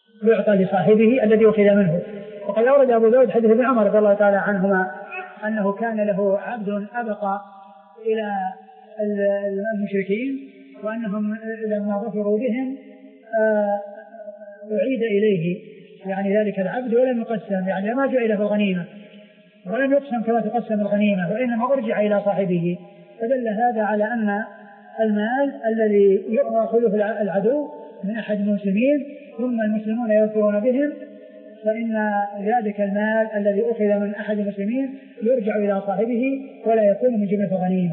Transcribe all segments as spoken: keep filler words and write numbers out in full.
يعطى لصاحبه الذي أخذ منه. وقد أورد أبو داود حديث ابن عمر رضي الله تعالى عنهما أنه كان له عبد أبقى إلى المشركين وأنهم لما ظفروا بهم أعيد إليه يعني ذلك العبد ولم يقسم، يعني ما جاء له الغنيمة ولم يقسم كما تقسم الغنيمة وإنما أرجع إلى صاحبه. فدل هذا على أن المال الذي يأخذه العدو من أحد المسلمين ثم المسلمون يوفرون بهم فإن ذلك المال الذي أخذ من أحد المسلمين يرجع إلى صاحبه ولا يكون من جملة غنيمة.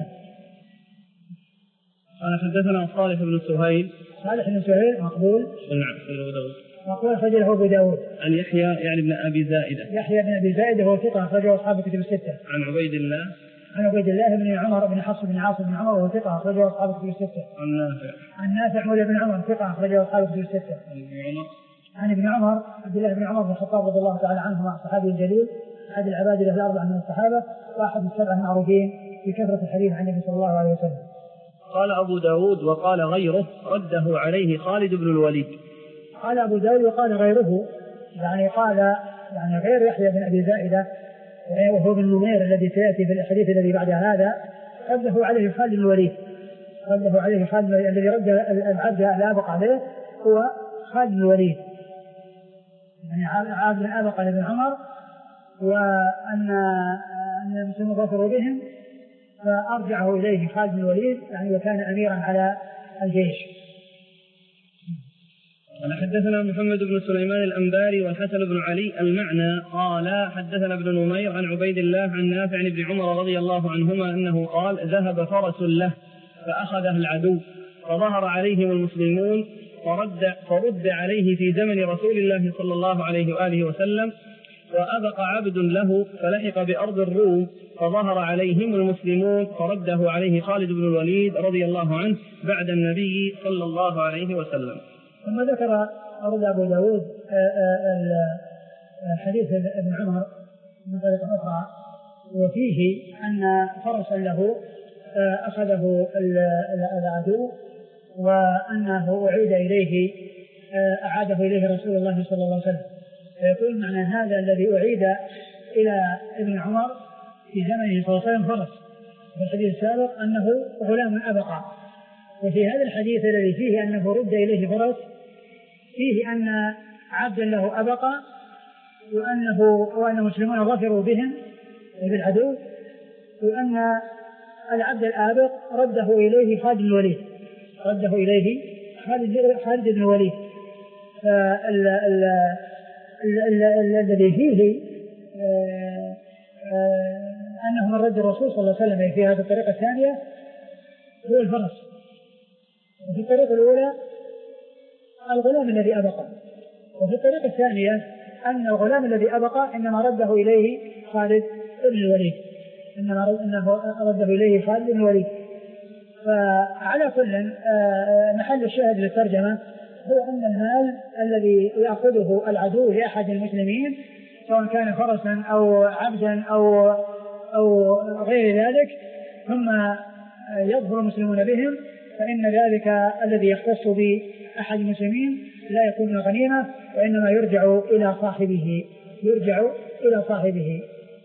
قال حدثنا صالح بن سهيل. صالح بن سهيل مقبول. نعم في أبو داود. مقبول أخرجه أبو داود. عن يحيى يعني بن أبي زائدة. يحيى بن أبي زائدة هو ثقة أخرجه أصحاب الكتب الستة. عن عبيد الله. عن عبيد الله بن عمر بن حفص بن عاصم بن عمر وهو ثقة أخرجه أصحاب الكتب الستة. عن نافع. عن نافع مولى بن عمر ثقة أخرجه أصحاب الكتب الستة. عن ابن عمر. عن ابن عمر عبد الله بن عمر بن الخطاب رضي الله تعالى عنهما الصحابي الجليل أحد العباد الأربعة من الصحابة وأحد السبعة المعروفين بكثرة الحديث عن النبي صلى الله عليه وسلم. قال أبو داود وقال غيره رده عليه خالد بن الوليد. قال أبو داود وقال غيره يعني قال يعني غير يحيى بن أبي زائدة وهو بن نمير الذي سيأتي في الحديث الذي بعد هذا رده عليه خالد بن الوليد. رده عليه خالد الذي رد العبد الأبق عليه هو خالد بن الوليد يعني عبد الأبق لابن عمر وأن أن المسلمين ظفروا بهم فأرجعه إليه خالد بن الوليد يعني وكان أميرا على الجيش. قال حدثنا محمد بن سليمان الأنباري والحسن بن علي المعنى قال حدثنا ابن نمير عن عبيد الله عن نافع بن عمر رضي الله عنهما أنه قال ذهب فرس له فأخذه العدو فظهر عليهم المسلمون فرد, فرد عليه في زمن رسول الله صلى الله عليه وآله وسلم وأبق عبد له فلحق بأرض الروم فظهر عليهم المسلمون فرده عليه خالد بن الوليد رضي الله عنه بعد النبي صلى الله عليه وسلم. ثم ذكر أرد أبو داود حديث ابن عمر من طريقة أخرى وفيه أن فرسا له أخذه العدو وأنه أعيد إليه أعاده إليه رسول الله صلى الله عليه وسلم. فيقول معنى هذا الذي أعيد إلى ابن عمر في زمنه صلى الله عليه وسلم فرس. في الحديث السابق أنه غلام أبقى وفي هذا الحديث الذي فيه أنه رد إليه فرس فيه أن عبدا له أبقى وأنه وأن المسلمون ظفروا بهم بالعدو وأن العبد الآبق رده إليه خالد بن الوليد رده إليه خالد بن الوليد. الذي فيه أنه من رد الرسول صلى الله عليه وسلم في هذه الطريقة الثانية هو الفرس وفي الطريقة الأولى الغلام الذي أبقى وفي الطريقة الثانية أن الغلام الذي أبقى إنما رده إليه خالد بن الوليد إنما رده إليه خالد بن الوليد. فعلى كل محل الشاهد للترجمة هو أن المال الذي يأخذه العدو لأحد المسلمين سواء كان فرسا أو عبدا أو أو غير ذلك ثم يظهر المسلمون بهم فإن ذلك الذي يختص بأحد المسلمين لا يكون من غنيمة وإنما يرجع إلى صاحبه يرجع إلى صاحبه.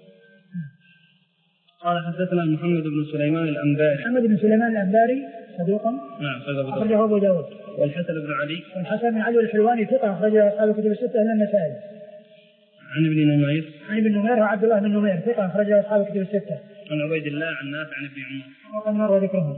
قال حدثنا محمد بن سليمان الأنباري. محمد بن سليمان الأنباري صدوق نعم أخرجه أبو داود. والحسن بن علي. والحسن بن علي الحلواني ثقة أخرجه أصحاب الكتب الستة إلا النسائي. عن ابن نمير. عن ابن نمير وعبد الله بن نمير ثقة أخرجه أصحاب الكتب الستة. عن عبيد الله عن نافع عن ابن عمر. وقد مر ذكرهم.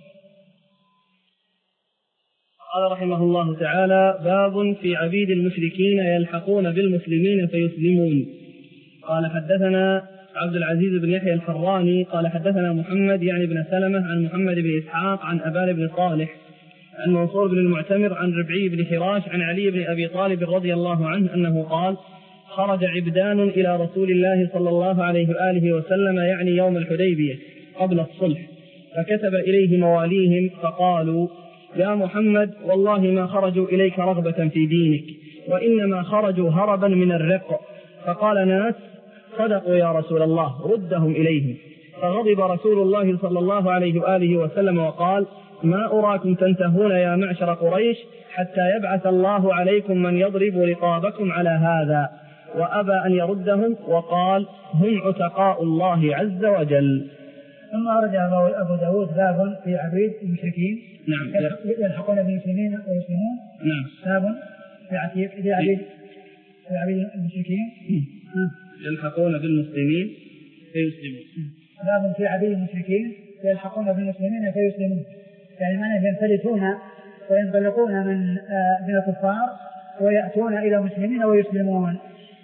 قال رحمه الله تعالى باب في عبيد المشركين يلحقون بالمسلمين فيسلمون. قال حدثنا عبد العزيز بن يحيى الحراني قال حدثنا محمد يعني بن سلمة عن محمد بن إسحاق عن أبان بن صالح عن منصور بن المعتمر عن ربعي بن حراش عن علي بن أبي طالب رضي الله عنه أنه قال خرج عبدان إلى رسول الله صلى الله عليه وآله وسلم يعني يوم الحديبية قبل الصلح فكتب إليه مواليهم فقالوا يا محمد والله ما خرجوا إليك رغبة في دينك وإنما خرجوا هربا من الرق. فقال ناس صدقوا يا رسول الله ردهم إليهم. فغضب رسول الله صلى الله عليه وآله وسلم وقال ما أراكم تنتهون يا معشر قريش حتى يبعث الله عليكم من يضرب رقابكم على هذا، وأبى أن يردهم وقال هم عتقاء الله عز وجل. ثم أورد أبو داود باب في عبيد المشركين نعم يلحقون بالمسلمين ويسلمون. نعم باب في عتيق في عبيد في عبيد المشركين يلحقون بالمسلمين فيسلمون. باب في عبيد المشركين يلحقون بالمسلمين فيسلمون، يعني معناه ينفلتون وينطلقون من من الكفار ويأتون إلى المسلمين ويسلمون،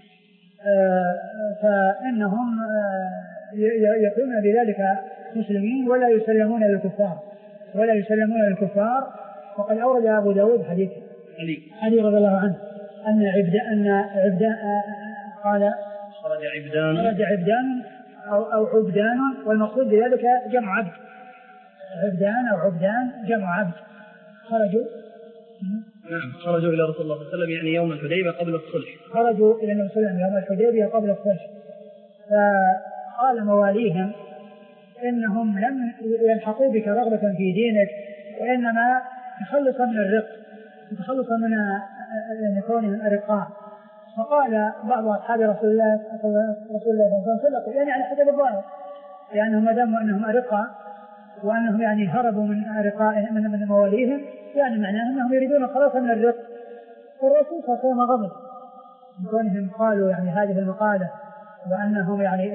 فإنهم يكونون بذلك مسلمين ولا يسلمون للكفار ولا يسلمون للكفار. وقد أورد أبو داود حديث علي علي رضي الله عنه أن عبدان أن عبدان قال خرج عبدان خرج عبدان أو أو عبدان، والمقصود بذلك جمع عبد، عبدان أو عبدان جمع عبد خرجوا نعم خرجوا إلى رسول الله صلى الله عليه وسلم يعني يوم الحديبية قبل الصلح، خرجوا إلى النبي صلى الله عليه وسلم يوم الحديبية قبل الصلح، فقال مواليهم إنهم لم يلحقوا بك رغبة في دينك وإنما تخلصا من الرق تخلصا من أن كونهم أرقاء. فقال بعض أصحاب رسول الله رسول الله صلى الله عليه وسلم يعني على حسب الظاهر، لأنهم ما داموا أنهم أرقاء وأنهم يعني هربوا من أرقائهم من من مواليهم، يعني معناه أنهم يريدون الخلاص من الرق. والرسول صلى الله عليه وسلم غضب من كونهم قالوا يعني هذه المقالة وأنهم يعني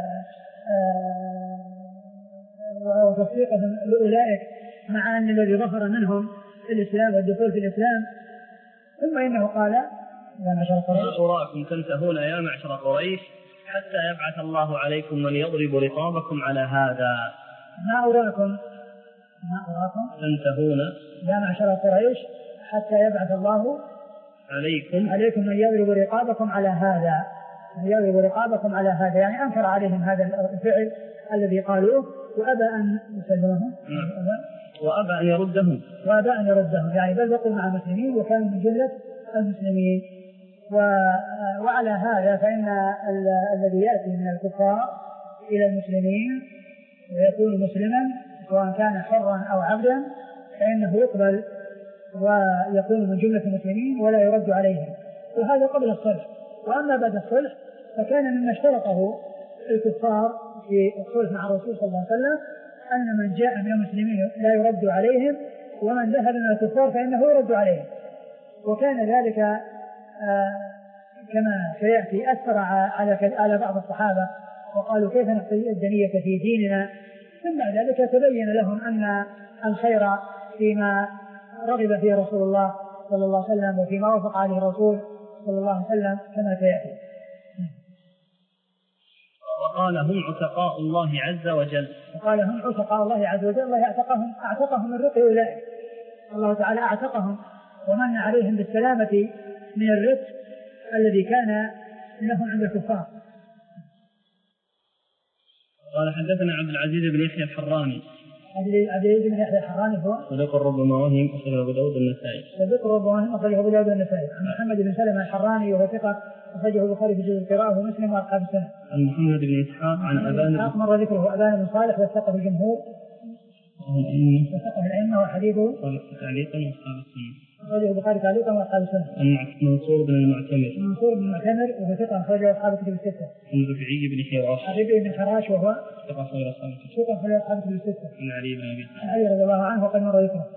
وتصديقهم لأولئك مع أن الذي ظهر منهم في الإسلام والدخول في الإسلام. ثم إنه قال يا معشر قريش أراكم تنتهون يا معشر قريش حتى يبعث الله عليكم من يضرب رقابكم على هذا. ما أراكم ما أراكم تنتهون يا معشر قريش حتى يبعث الله عليكم عليكم من يضرب رقابكم على هذا من يضرب رقابكم على هذا، يعني أنكر عليهم هذا الفعل الذي قالوه وأبى أن يسلمهم وأبى أن يردهم وأبى أن يردهم يعني بل بقوا مع المسلمين وكانوا من جملة المسلمين. وعلى هذا فإن الذي يأتي من الكفار إلى المسلمين ويكون مسلما سواء كان حرا أو عبدا فإنه يقبل ويكون من جملة المسلمين ولا يرد عليهم، وهذا قبل الصلح. وأما بعد الصلح فكان مما اشترطه الكفار في الصلح مع الرسول صلى الله عليه وسلم أن من جاء من المسلمين لا يرد عليهم ومن ذهب من الكفار فإنه يرد عليهم. وكان ذلك آه كما سيأتي أثر على على بعض الصحابة وقالوا كيف نقضي الدنية في ديننا، ثم بعد ذلك تبين لهم أن الخير فيما رغب فيه رسول الله صلى الله عليه وسلم وفيما وافق عليه الرسول صلى الله عليه وسلم كما سيأتي. وقال هم عتقاء الله عز وجل وقال هم عتقاء الله عز وجل، الله اعتقهم اعتقهم من رق أولئك، الله تعالى اعتقهم ومن عليهم بالسلامة من الرق الذي كان لهم عند الكفار. قال حدثنا عبد العزيز بن يحيى الحراني. عبد العزيز بن يحيى الحراني هو صدوق ربما وهم أخرجه أبو داود النسائي. صدوق ربما وهم أخرجه أبو داود النسائي. عن محمد بن سلمة الحراني وهو ثقة أخرجه البخاري في جزء القراءة ومسلم وأصحاب السنة. عن محمد بن إسحاق عن أبان إسحاق مر ذكره أبان بن صالح وثقه الجمهور وثقه الأئمة وحديثه تعليقا وأصحاب السنة. أخرجه البخاري تعليقا وأصحاب السنة. عن منصور بن المعتمر. منصور بن المعتمر وهو ثقة أخرجه أصحاب الكتب الستة. عن ربيعي بن حراش. ربيعي بن حراش وهو ثقة أخرجه أصحاب الكتب. ثقة أخرجه أصحاب الكتب الستة. عن علي بن أبي طالب. علي رضي الله عنه وقد مر ذكره.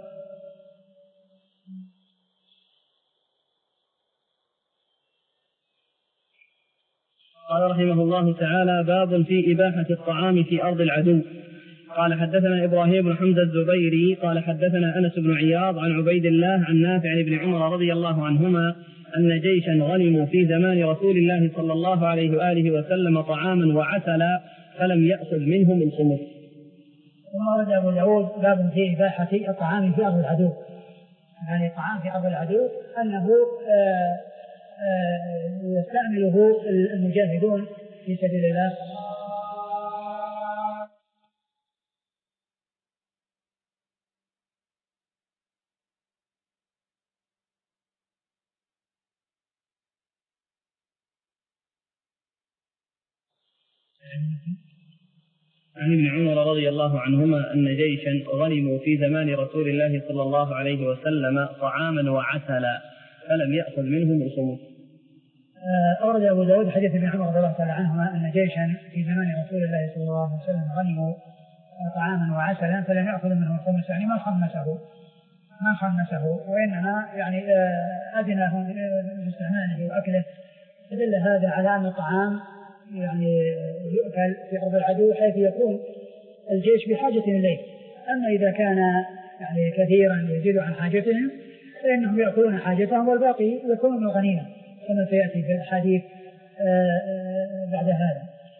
قال رحمه الله تعالى باب في إباحة الطعام في أرض العدو. قال حدثنا إبراهيم بن حمزة الزبيري قال حدثنا أنس بن عياض عن عبيد الله عن نافع عن ابن عمر رضي الله عنهما أن جيشا غنموا في زمان رسول الله صلى الله عليه وآله وسلم طعاما وعسلا فلم يأخذ منهم الخمس. ثم ورد أبو داود باب في إباحة الطعام في أرض العدو، يعني الطعام في أرض العدو أنه آآ آآ يستعمله المجاهدون في سبيل الله. عن ابن عمر رضي الله عنهما أن جيشا غنموا في زمان رسول الله صلى الله عليه وسلم طعاما وعسلا فلم يأخذ منهم الخمس. أورد أبو داود حديث ابن عمر رضي الله تعالى عنهما أن جيشا في زمان رسول الله صلى الله عليه وسلم غنموا طعاما وعسلا فلم يأخذ منهم الخمس، يعني ما خمسه ما خمسه وإنما يعني أذنهم باستعماله وأكله، فدل هذا على أن الطعام يعني يؤكل في أرض العدو حيث يكون الجيش بحاجة إليه. أما إذا كان يعني كثيرا يزيد عن حاجتهم فإنهم يأكلون حاجتهم والباقي يكون غنيمة كما سيأتي في الحديث بعد هذا.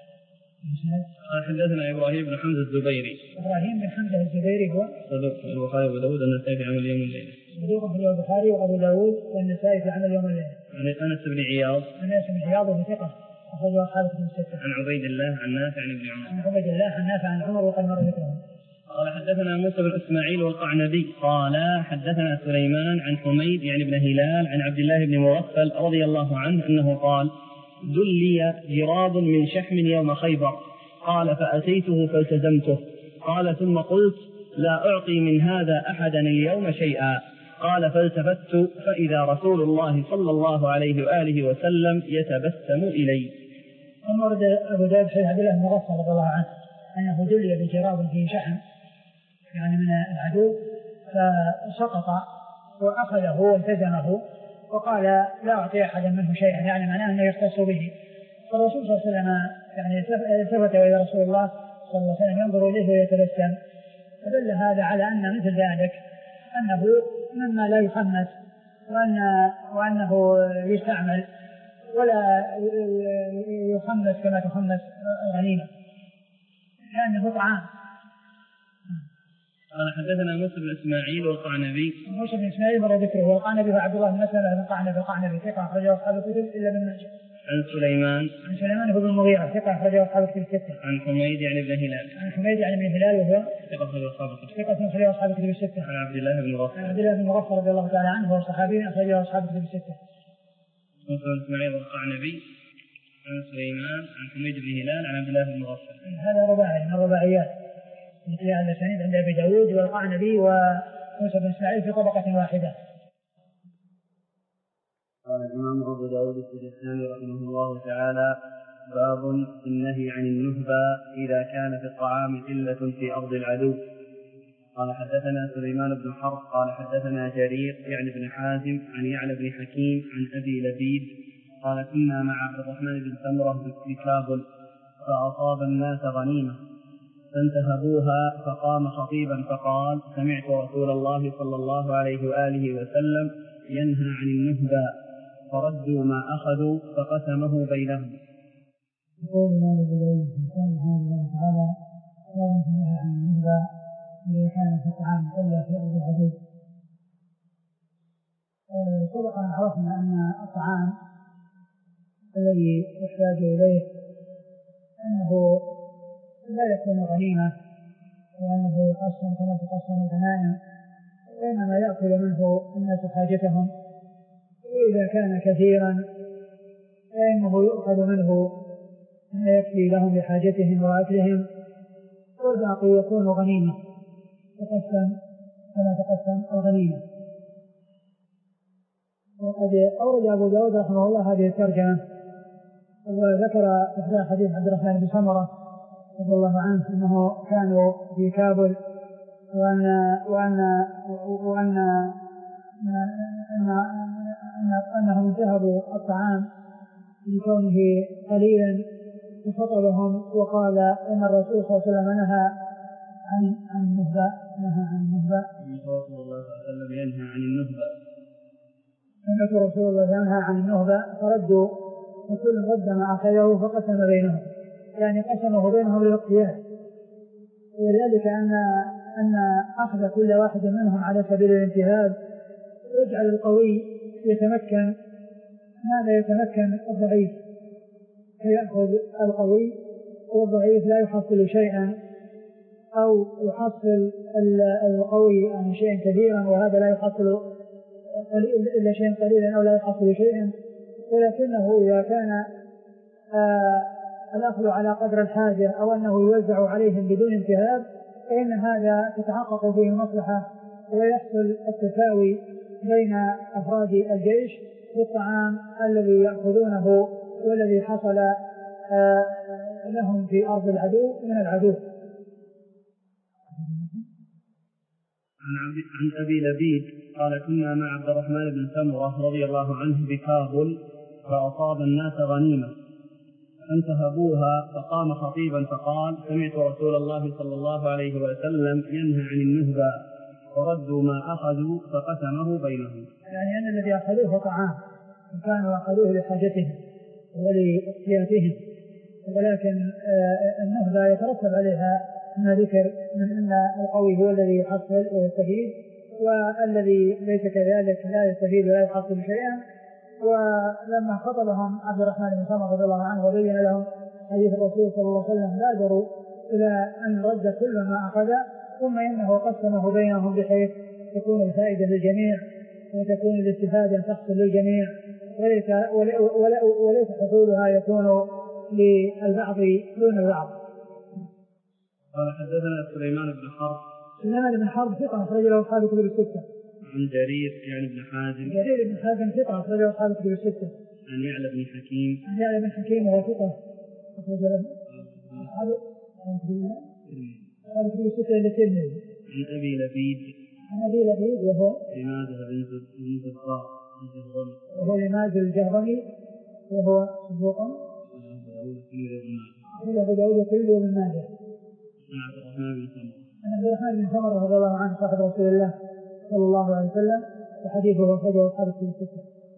حدثنا إبراهيم بن حمزة الزبيري. إبراهيم بن حمزة الزبيري هو صدوق البخاري وأبو داود والنسائي في عمل يوم الليلة. صدوق في البخاري وأبو داود والنسائي في عمل يوم الليلة. عن أنس بن عياض. عن أنس بن عياض وهو ثقة أخرجه أصحاب الكتب الستة. عن عبيد الله عن نافع عن ابن عمر. عن عبيد الله عن نافع عن عمر وقد مر ذكره. قال حدثنا موسى بن إسماعيل والقعنبي قال حدثنا سليمان عن حميد يعني بن هلال عن عبد الله بن مغفل رضي الله عنه أنه قال دلي جراب من شحم يوم خيبر قال فأتيته فالتزمته قال ثم قلت لا أعطي من هذا أحدا اليوم شيئا قال فالتفت فإذا رسول الله صلى الله عليه وآله وسلم يتبسم إلي. ثم ورد أبو داود حديث عبد الله بن مغفل رضي الله عنه أنه دلي بجراب فيه شحم يعني من العدو فسقط وأخذه والتزمه وقال لا أعطي أحدا منه شيئا، يعني معناه أنه يختص به. فالرسول صلى الله عليه وسلم يعني التفت إلى رسول الله صلى الله عليه وسلم ينظر إليه ويتبسم، فدل هذا على أن مثل ذلك أنه مما لا يخمس وأن وأنه يستعمل ولا يخمس كما تخمس الغنيمة لأنه طعام. قال حدثنا موسى بن إسماعيل والقعنبي. موسى بن إسماعيل مر ذكره والقعنبي وعبد الله بن مسلمة بن القعنبي القعنبي ثقة أخرجه أصحاب الكتب إلا ابن ماجه. عن سليمان. عن سليمان بن المغيرة ثقة أخرجه أصحاب الكتب الستة. عن حميد يعني بن هلال. عن حميد يعني بن هلال وهو ثقة أخرجه أصحاب الكتب. ثقة أخرجه أصحاب الكتب الستة. عن عبد الله بن مغفل. عن عبد الله بن مغفل رضي الله تعالى عنه وهو صحابي أخرجه أصحاب الكتب الستة. موسى بن إسماعيل والقعنبي. عن سليمان عن حميد بن هلال عن عبد الله بن مغفل. هذا رباعي من الرباعيات مثل هذا السند عند أبي داود والقعنبي وموسى بن إسماعيل في طبقة واحدة. قال الإمام أبو داود السجستاني رحمه الله تعالى باب في النهي عن النهبة إذا كان في الطعام قلة في أرض العدو. قال حدثنا سليمان بن حرب قال حدثنا جرير يعني بن حازم عن يعلى بن حكيم عن أبي لبيد قال كنا مع عبد الرحمن بن سمرة بكابل فأصاب الناس غنيمة فانتهبوها فقام خطيبا فقال سمعت رسول الله صلى الله عليه وآله وسلم ينهى عن النهبة فردوا ما أخذوا فقسمه بينهم. يقول الله سبحانه وتعالى لا ينهى عن النهبة إذا كان في الطعام إلا في أرض العدو. سبق أن عرفنا أن الطعام الذي يحتاج إليه أنه لا يكون غنيمة وأنه يقسم كما تقسم الغنائم وإنما يأكل منه الناس حاجتهم، وإذا كان كثيرا فإنه يؤخذ منه ما يكفي لهم لحاجتهم وأكلهم والباقي يكون غنيمة تقسم كما تقسم الغنيمة. وقد أورد أبو داود رحمه الله هذه الترجمة وذكر إحدى حديث عبد الرحمن بن سمرة رضي الله عنه أنه كانوا في كابل وأن وأن وأن أن أنهم انتهبوا الطعام لكونه قليلا فخطبهم وقال إن الرسول صلى الله عليه وسلم نهى عن عن النهبة نهى عن النهبة رسول الله صلى الله عليه وسلم ينهى عن النهبة سمعت رسول الله ينهى عن النهبة فردوا وكل رد ما أخذه فقسم بينهم، يعني قسمه بينهم للاقتياد، وذلك أن أن أخذ كل واحد منهم على سبيل الانتهاب يجعل القوي يتمكن ما لا يتمكن الضعيف، فيأخذ القوي والضعيف لا يحصل شيئا أو يحصل القوي عن شيء كثيرا وهذا لا يحصل إلا شيء قليلا أو لا يحصل شيئا. ولكنه إذا كان الأخذ على قدر الحاجة أو أنه يوزع عليهم بدون انتهاب، فإن هذا تتحقق فيه المصلحة ويحصل التساوي بين أفراد الجيش بالطعام الذي يأخذونه والذي حصل لهم في أرض العدو من العدو. عن أبي لبيد قال كنا مع عبد الرحمن بن سمرة رضي الله عنه بكابل فأصاب الناس غنيمة فانتهبوها، فقام خطيبا فقال سمعت رسول الله صلى الله عليه وسلم ينهى عن النهبة وردوا ما أخذوا فقسمه بينهم. يعني أن الذي أخذوه طعام كانوا أخذوه لحاجتهم ولإحتياجهم، ولكن النهبة يترتب عليها ما ذكر من أن القوي هو الذي يحصل ويستفيد والذي ليس كذلك لا يستفيد ولا يحصل شيئا. ولما خطبهم عبد الرحمن بن سمرة رضي الله عنه وبين لهم حديث الرسول صلى الله عليه وسلم بادروا إلى أن رد كل ما أخذ، ثم إنه قسمه بينهم بحيث تكون الفائدة للجميع وتكون الاستفادة تحصل للجميع وليس, وليس حصولها يكون للبعض دون البعض. قال حدثنا سليمان بن حرب سليمان بن حرب ثقة أخرج له أصحاب الكتب الستة. عن جرير يعني بن حازم جرير بن حازم ثقة أخرج له أصحاب الكتب الستة. عن يعلى بن حكيم عن يعلى بن حكيم وهو ثقة أخرج له أصحاب الكتب الستة إلى الترمذي. عن أبي لبيد عن أبي لبيد وهو لماذا بن زبراء وهو لماذا الجهضمي وهو صدوق إلى أبو داود كل يوم الماجه. عن عبد الرحمن بن سمرة عن عبد الرحمن بن سمرة رضي الله عنه صاحب رسول الله صلى الله عليه وسلم وحديثه أخرجه أصحاب الكتب الستة.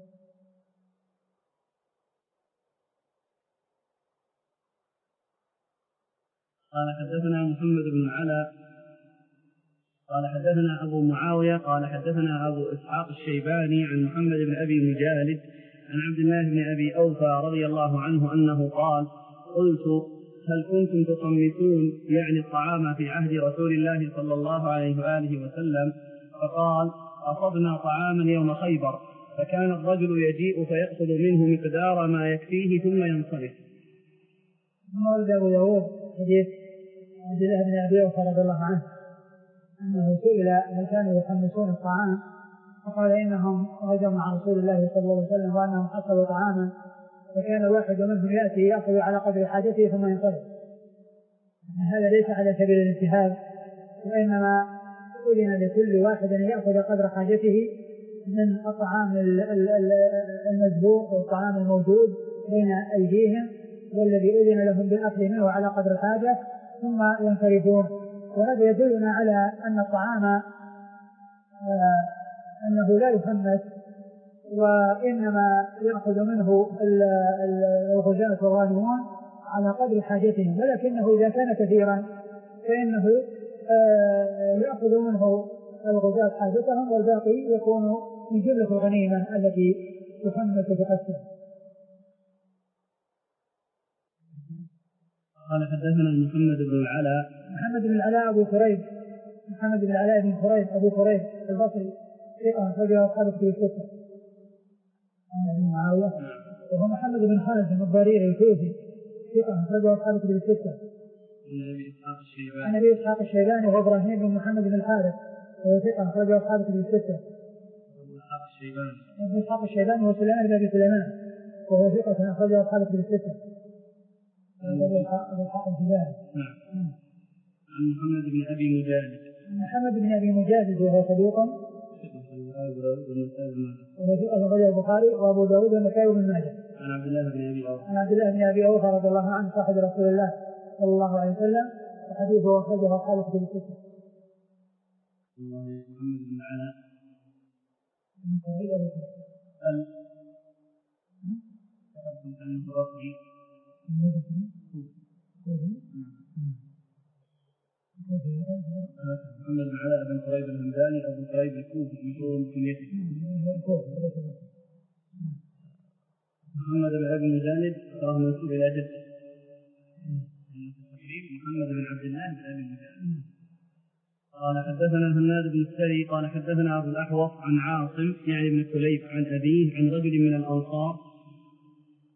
قال حدثنا محمد بن العلاء قال حدثنا أبو معاوية قال حدثنا أبو إسحاق الشيباني عن محمد بن أبي مجالد عن عبد الله بن أبي أوفى رضي الله عنه أنه قال قلت هل كنتم تصمتون يعني الطعام في عهد رسول الله صلى الله عليه وآله وسلم؟ فقال أصبنا طعاما يوم خيبر فكان الرجل يجيء فيأخذ منه مقدار ما يكفيه ثم ينصرف. مولد أبو داود حديث عبد الله بن أبي أوفى رضي الله عنه أنه سئل هل كانوا يخمسون الطعام فقال إنهم غزوا مع رسول الله صلى الله عليه وسلم وأنهم حصلوا طعاما فكان الواحد منهم يأتي يأخذ على قدر حاجته ثم ينصرف. هذا ليس على سبيل الانتهاب وإنما أذن لكل واحد أن يأخذ قدر حاجته من الطعام المذبوح والطعام الموجود بين أيديهم والذي أذن لهم بالأكل منه على قدر الحاجة ثم ينصرفون. وهذا يدلنا على أن الطعام آه أنه لا يخمس وإنما يأخذ منه الغزاة والغانمون على قدر حاجتهم، ولكنه إذا كان كثيرا فإنه آه يأخذ منه الغزاة حاجتهم والباقي يكون من جملة الغنيمة التي تخمس وتقسم. قال حدثنا محمد بن العلاء محمد بن العلاء أبو كريب محمد بن العلاء بن كريب أبو كريب البصري ثقة أخرجه أصحاب الكتب الستة. عن أبي معاوية وهو محمد بن خالد الضريري الكوفي ثقة أخرجه أصحاب الكتب الستة. عن أبي إسحاق الشيباني وهو إبراهيم بن محمد بن الحارث وهو ثقة أخرجه أصحاب الكتب الستة. أبو إسحاق الشيباني وهو سليمان بن أبي سليمان وهو ثقة أخرجه أصحاب الكتب الستة. أبو إسحاق الشيباني. عن محمد بن أبي مجالد محمد بن أبي مجالد وهو صدوق وهو ثقة أخرجه البخاري وأبو داود والنسائي وابن ماجه. عن عبد الله بن أبي أوفى عن عبد الله بن أبي أوفى رضي الله عنه صاحب رسول الله صلى الله عليه وسلم وحديثه أخرجه أصحاب الكتب الستة. محمد بن العلاء من طريق أبو بكر هل تحدث عن البصري محمد بن علاء بن قريب الهمداني أبو قريب الكوفي مشهور بكنيته. محمد بن أبي مجالد راه منسوب إلى جده محمد بن عبد الله بن أبي مجالد. قال حدثنا هناد بن السري قال حدثنا أبو الأحوص عن عاصم يعني بن كليب عن أبيه عن رجل من الأنصار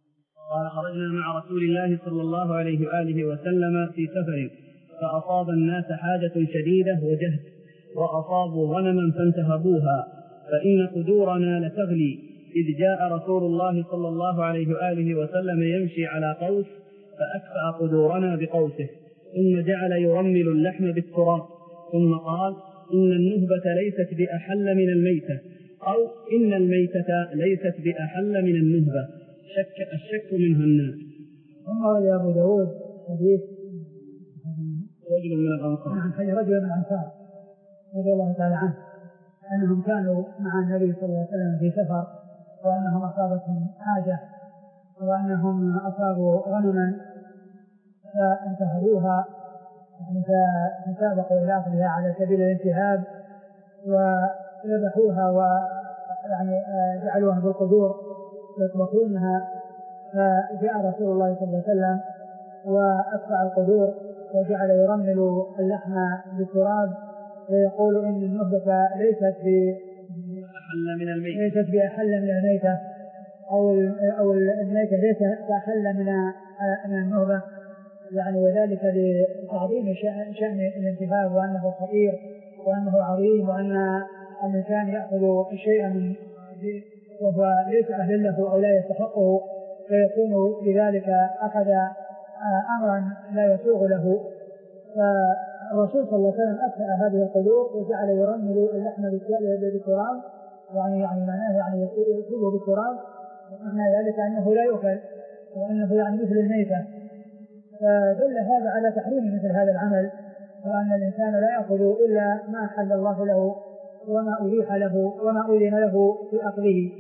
قال خرجنا مع رسول الله صلى الله عليه وآله وسلم في سفر فأصاب الناس حاجة شديدة وجهد وأصابوا غنما فانتهبوها فإن قدورنا لتغلي إذ جاء رسول الله صلى الله عليه وآله وسلم يمشي على قوس فأكفأ قدورنا بقوسه ثم جعل يرمل اللحم بالتراب ثم قال إن النهبة ليست بأحل من الميتة أو إن الميتة ليست بأحل من النهبة شك الشك منه الناس. ثم روى أبو داود حديث رجل من الأنصار عن رجل من الأنصار رضي الله تعالى عنه أنهم كانوا مع النبي صلى الله عليه وسلم في سفر وأنهم أصابتهم حاجة وأنهم أصابوا غنما فانتهبوها فسابقوا إلى أخذها على سبيل الانتهاب وذبحوها ويعني جعلوها بالقدور يطبخونها فجاء رسول الله صلى الله عليه وسلم وأكفأ القدور وجعل يرمل اللحم بالتراب ويقول إن النهبة ليست بأحل من الميتة ليست بأحل من الميتة أو أو الميتة ليست بأحل من من النهبة يعني وذلك لتعظيم شأن الانتهاب وأنه خطير وأنه عظيم وأن الإنسان يأخذ شيئا من وهو ليس أهل له أو لا يستحقه فيكون لذلك أخذ أمرا لا يسوغ له. فالرسول صلى الله عليه وسلم أكفأ هذه القدور وجعل يرمل اللحم بالتراب يعني يعني معناه يعني يصيبه بالتراب ومعنى ذلك أنه لا يؤكل وأنه يعني مثل الميتة فدل هذا على تحريم مثل هذا العمل وأن الإنسان لا يأخذ إلا ما حل الله له وما أبيح له وما أذن له في أخذه.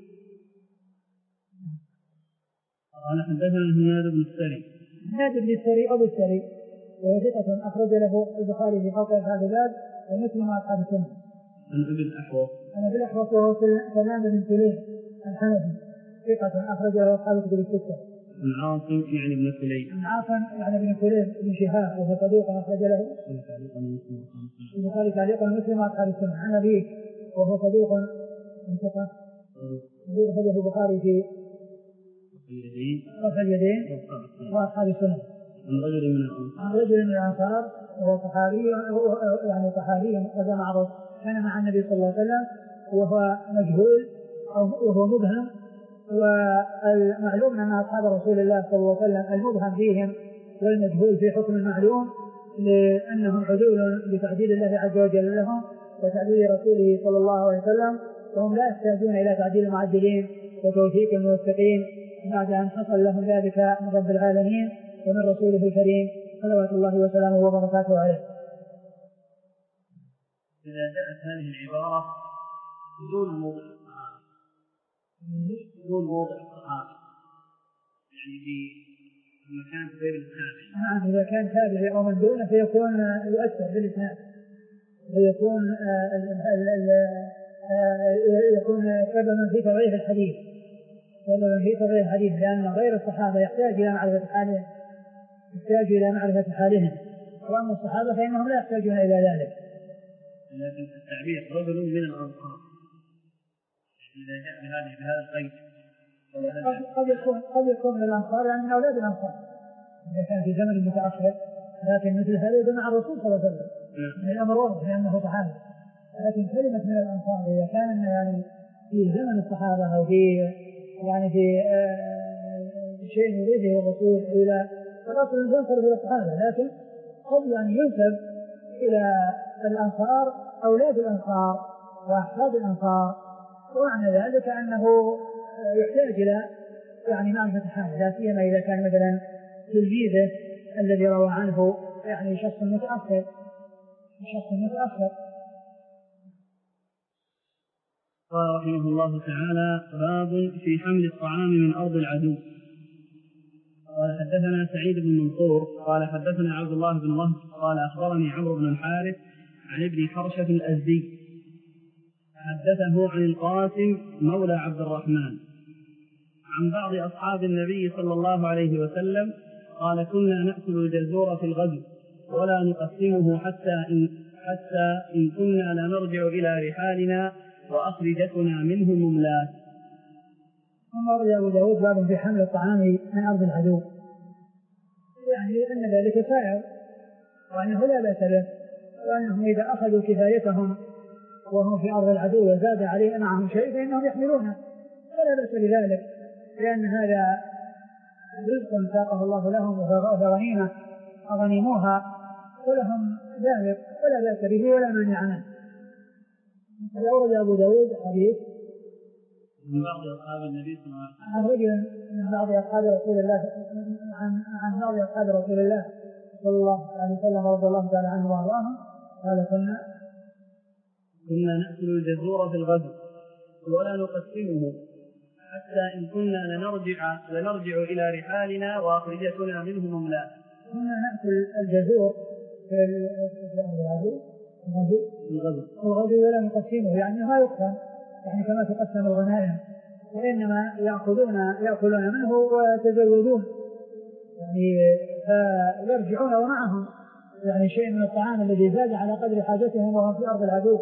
قال حدثنا هناد بن السري هناد بن السري أبو السري وهو ثقة أخرج له البخاري في فوق هذا الباب ومسلم أصحاب السنة. عن أبي الأحوص عن أبي الأحوص وهو سلام بن سليم الحنفي ثقة أخرج له أصحاب الكتب الستة. عن عاصم يعني ابن كليب عن عاصم يعني ابن كليب بن شهاب وهو صدوق أخرج له البخاري تعليقا ومسلم أصحاب السنة. عن أبيه وهو صدوق ثقة صدوق أخرجه البخاري في رفع اليدين وأصحاب السنة. عن رجل من الأنصار عن رجل من الأنصار وهو صحابي يعني صحابي هذا معروف كان مع النبي صلى الله عليه وسلم وهو مجهول أو وهو مبهم والمعلوم أن أصحاب رسول الله صلى الله عليه وسلم المبهم فيهم والمجهول في حكم المعلوم لأنهم عدول بتعديل الله عز وجل لهم وتعديل رسوله صلى الله عليه وسلم وهم لا يحتاجون إلى تعديل المعدلين وتوثيق الموثقين بعد أن حصل لهم ذلك من رب العالمين ومن رسوله الكريم صلوات الله وسلامه وبركاته عليه. إذا جاءت هذه العبارة بدون موضع الصحابة بدون موضع الصحابة يعني في مكان غير التابع نعم إذا كان تابع أو من دونه فيكون يؤثر بالإسناد ويكون يكون سببا في تضعيف الحديث سببا في تضعيف الحديث لأن غير الصحابة يحتاج إلى معرفة حالهم يحتاج إلى معرفة حالهم وأما الصحابة فإنهم لا يحتاجون إلى ذلك. لكن التعبير رجل من الأنصار إذا جاء بهذه بهذا القيد قد يكون قد يكون من الأنصار يعني من أولاد الأنصار إذا كان في زمن متأخر لكن مثل هذا يدل مع الرسول صلى الله عليه وسلم من الأمر واضح لأنه صحابي لكن كلمة من الأنصار إذا كان يعني في زمن الصحابة أو في يعني في آه شيء يريده الرسول إلى فالأصل ينسب إلى الصحابة لكن قد يعني ينسب إلى الأنصار أولاد الأنصار وأحفاد الأنصار ومعنى ذلك أنه يحتاج إلى يعني معرفة حاله لا سيما إذا كان مثلا تلميذه الذي روى عنه يعني شخص متأخر شخص متأخر. قال رحمه الله تعالى باب في حمل الطعام من أرض العدو. قال حدثنا سعيد بن منصور قال حدثنا عبد الله بن وهب قال أخبرني عمرو بن الحارث عن ابن حرشة الأزدي حدثه عن القاسم مولى عبد الرحمن عن بعض أصحاب النبي صلى الله عليه وسلم قال كنا نأكل الجزور في الغزو ولا نقسمه حتى إن, حتى إن كنا لنرجع إلى رحالنا وأخرجتنا منه مملات. ثم ورد أبو داود باب في حمل الطعام من أرض العدو، يعني أن ذلك سائر وأنه لا بأس به، وأنهم إذا أخذوا كفايتهم وهم في أرض العدو وزاد عليه معهم شيء فإنهم يحملونه ولا بأس بذلك، لأن هذا رزق ساقه الله لهم وغنيمة أغنموها ولهم ذلك ولا بأس به ولا مانع عنه. أورد أبو داود حديث من بعض أصحاب النبي صلى الله عليه وسلم عن رجل من بعض أصحاب رسول الله عن عن بعض أصحاب رسول الله صلى الله عليه وسلم رضي الله تعالى عنه وأرضاهم قال كنا كنا نأكل الجزور في الغد ولا نقسمه حتى إن كنا لنرجع لنرجع إلى رحالنا وأخرجتنا منه مملاء. كنا نأكل الجزور في الغدو الغدو ولا نقسمه، يعني ما يقسم يعني كما تقسم الغنائم، وإنما يأخذون يأكلون منه ويتزودون، يعني فيرجعون ومعهم يعني شيء من الطعام الذي زاد على قدر حاجتهم وهم في أرض العدو.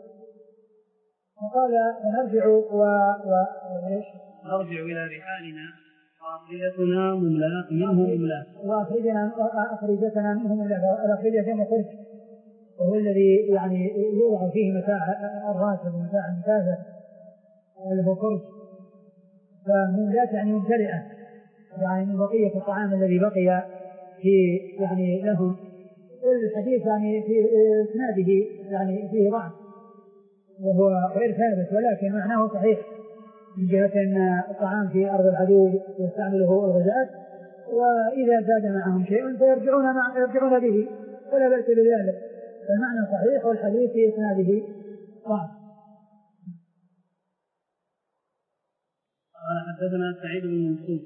وقال نرجع و... و... نرجع إلى رحالنا وأخرجتنا مملاء منه مملاء وأخرجنا أخرجتنا منه مملاء. الأخرجة جمع خرج، وهو الذي يعني يوضع فيه متاع الراكب ومتاع المسافر واللي هو خرج، فمملاء يعني ممتلئة، يعني من بقية الطعام الذي بقي في يعني لهم. الحديث يعني في إسناده يعني فيه ضعف وهو غير ثابت، ولكن معناه صحيح من جهة أن الطعام في أرض العدو يستعمله الغزاة، وإذا زاد معهم شيء فيرجعون مع يرجعون به ولا بأس بذلك، المعنى صحيح والحديث في إسناده ضعف. قال حدثنا سعيد بن منصور.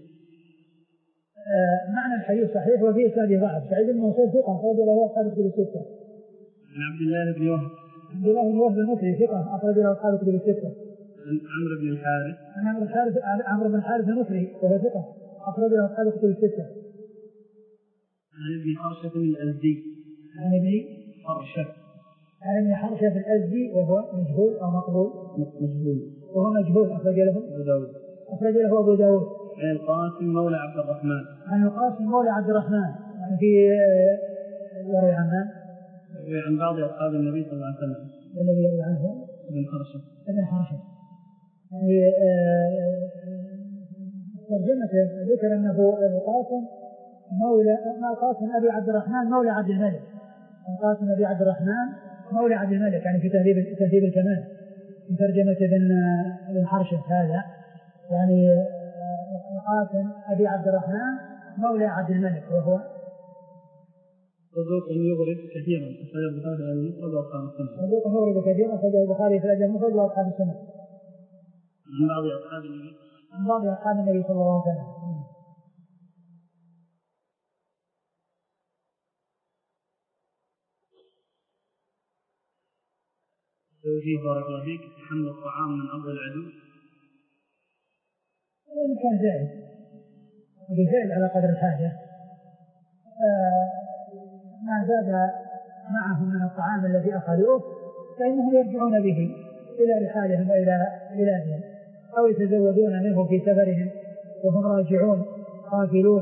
آه معنى الحديث صحيح وفي إسناده ضعف. سعيد بن منصور ثقة أخرج له أصحاب الكتب الستة. عن عبد الله بن وهب. عبد الله بن وهب المصري ثقة أخرج له أصحاب الكتب الستة. عن عمرو بن الحارث. عن عمرو بن الحارث عمرو بن الحارث المصري وهو ثقة أخرج له أصحاب الكتب الستة. عن ابن حرشة الأزدي. عن ابن حرشة. عن ابن حرشة الأزدي وهو مجهول أو مقبول. مجهول. وهو مجهول أخرج له أبو داود. أخرج له أبو داود. عن القاسم مولى عبد الرحمن. عن القاسم مولى عبد الرحمن يعني في يروي عنه عن بعض أصحاب النبي صلى الله عليه وسلم. الذي يروي عنه ابن حرشة. ابن حرشة يعني ترجمته ذكر أنه القاسم مولى القاسم أبي عبد الرحمن مولى عبد الملك. القاسم أبي عبد الرحمن مولى عبد الملك يعني في تهذيب تهذيب الكمال في ترجمة ابن ابن حرشة هذا يعني القاسم أبي عبد الرحمن مولى عبد الملك وهو صدوق يغرب كثيرا أخرج البخاري في المفرد وأصحاب السنة. صدوق يغرب كثيرا أخرج البخاري في الأدب المفرد وأصحاب السنة. عن بعض أصحاب النبي. عن بعض أصحاب النبي صلى الله عليه وسلم. توجيه بارك الله فيك حمل الطعام من أرض العدو. إن كان زائد بزائد على قدر الحاجة ما زاد معهم من الطعام الذي أخذوه فإنهم يرجعون به إلى رحالهم وإلى بلادهم أو يتزودون منه في سفرهم وهم راجعون قافلون.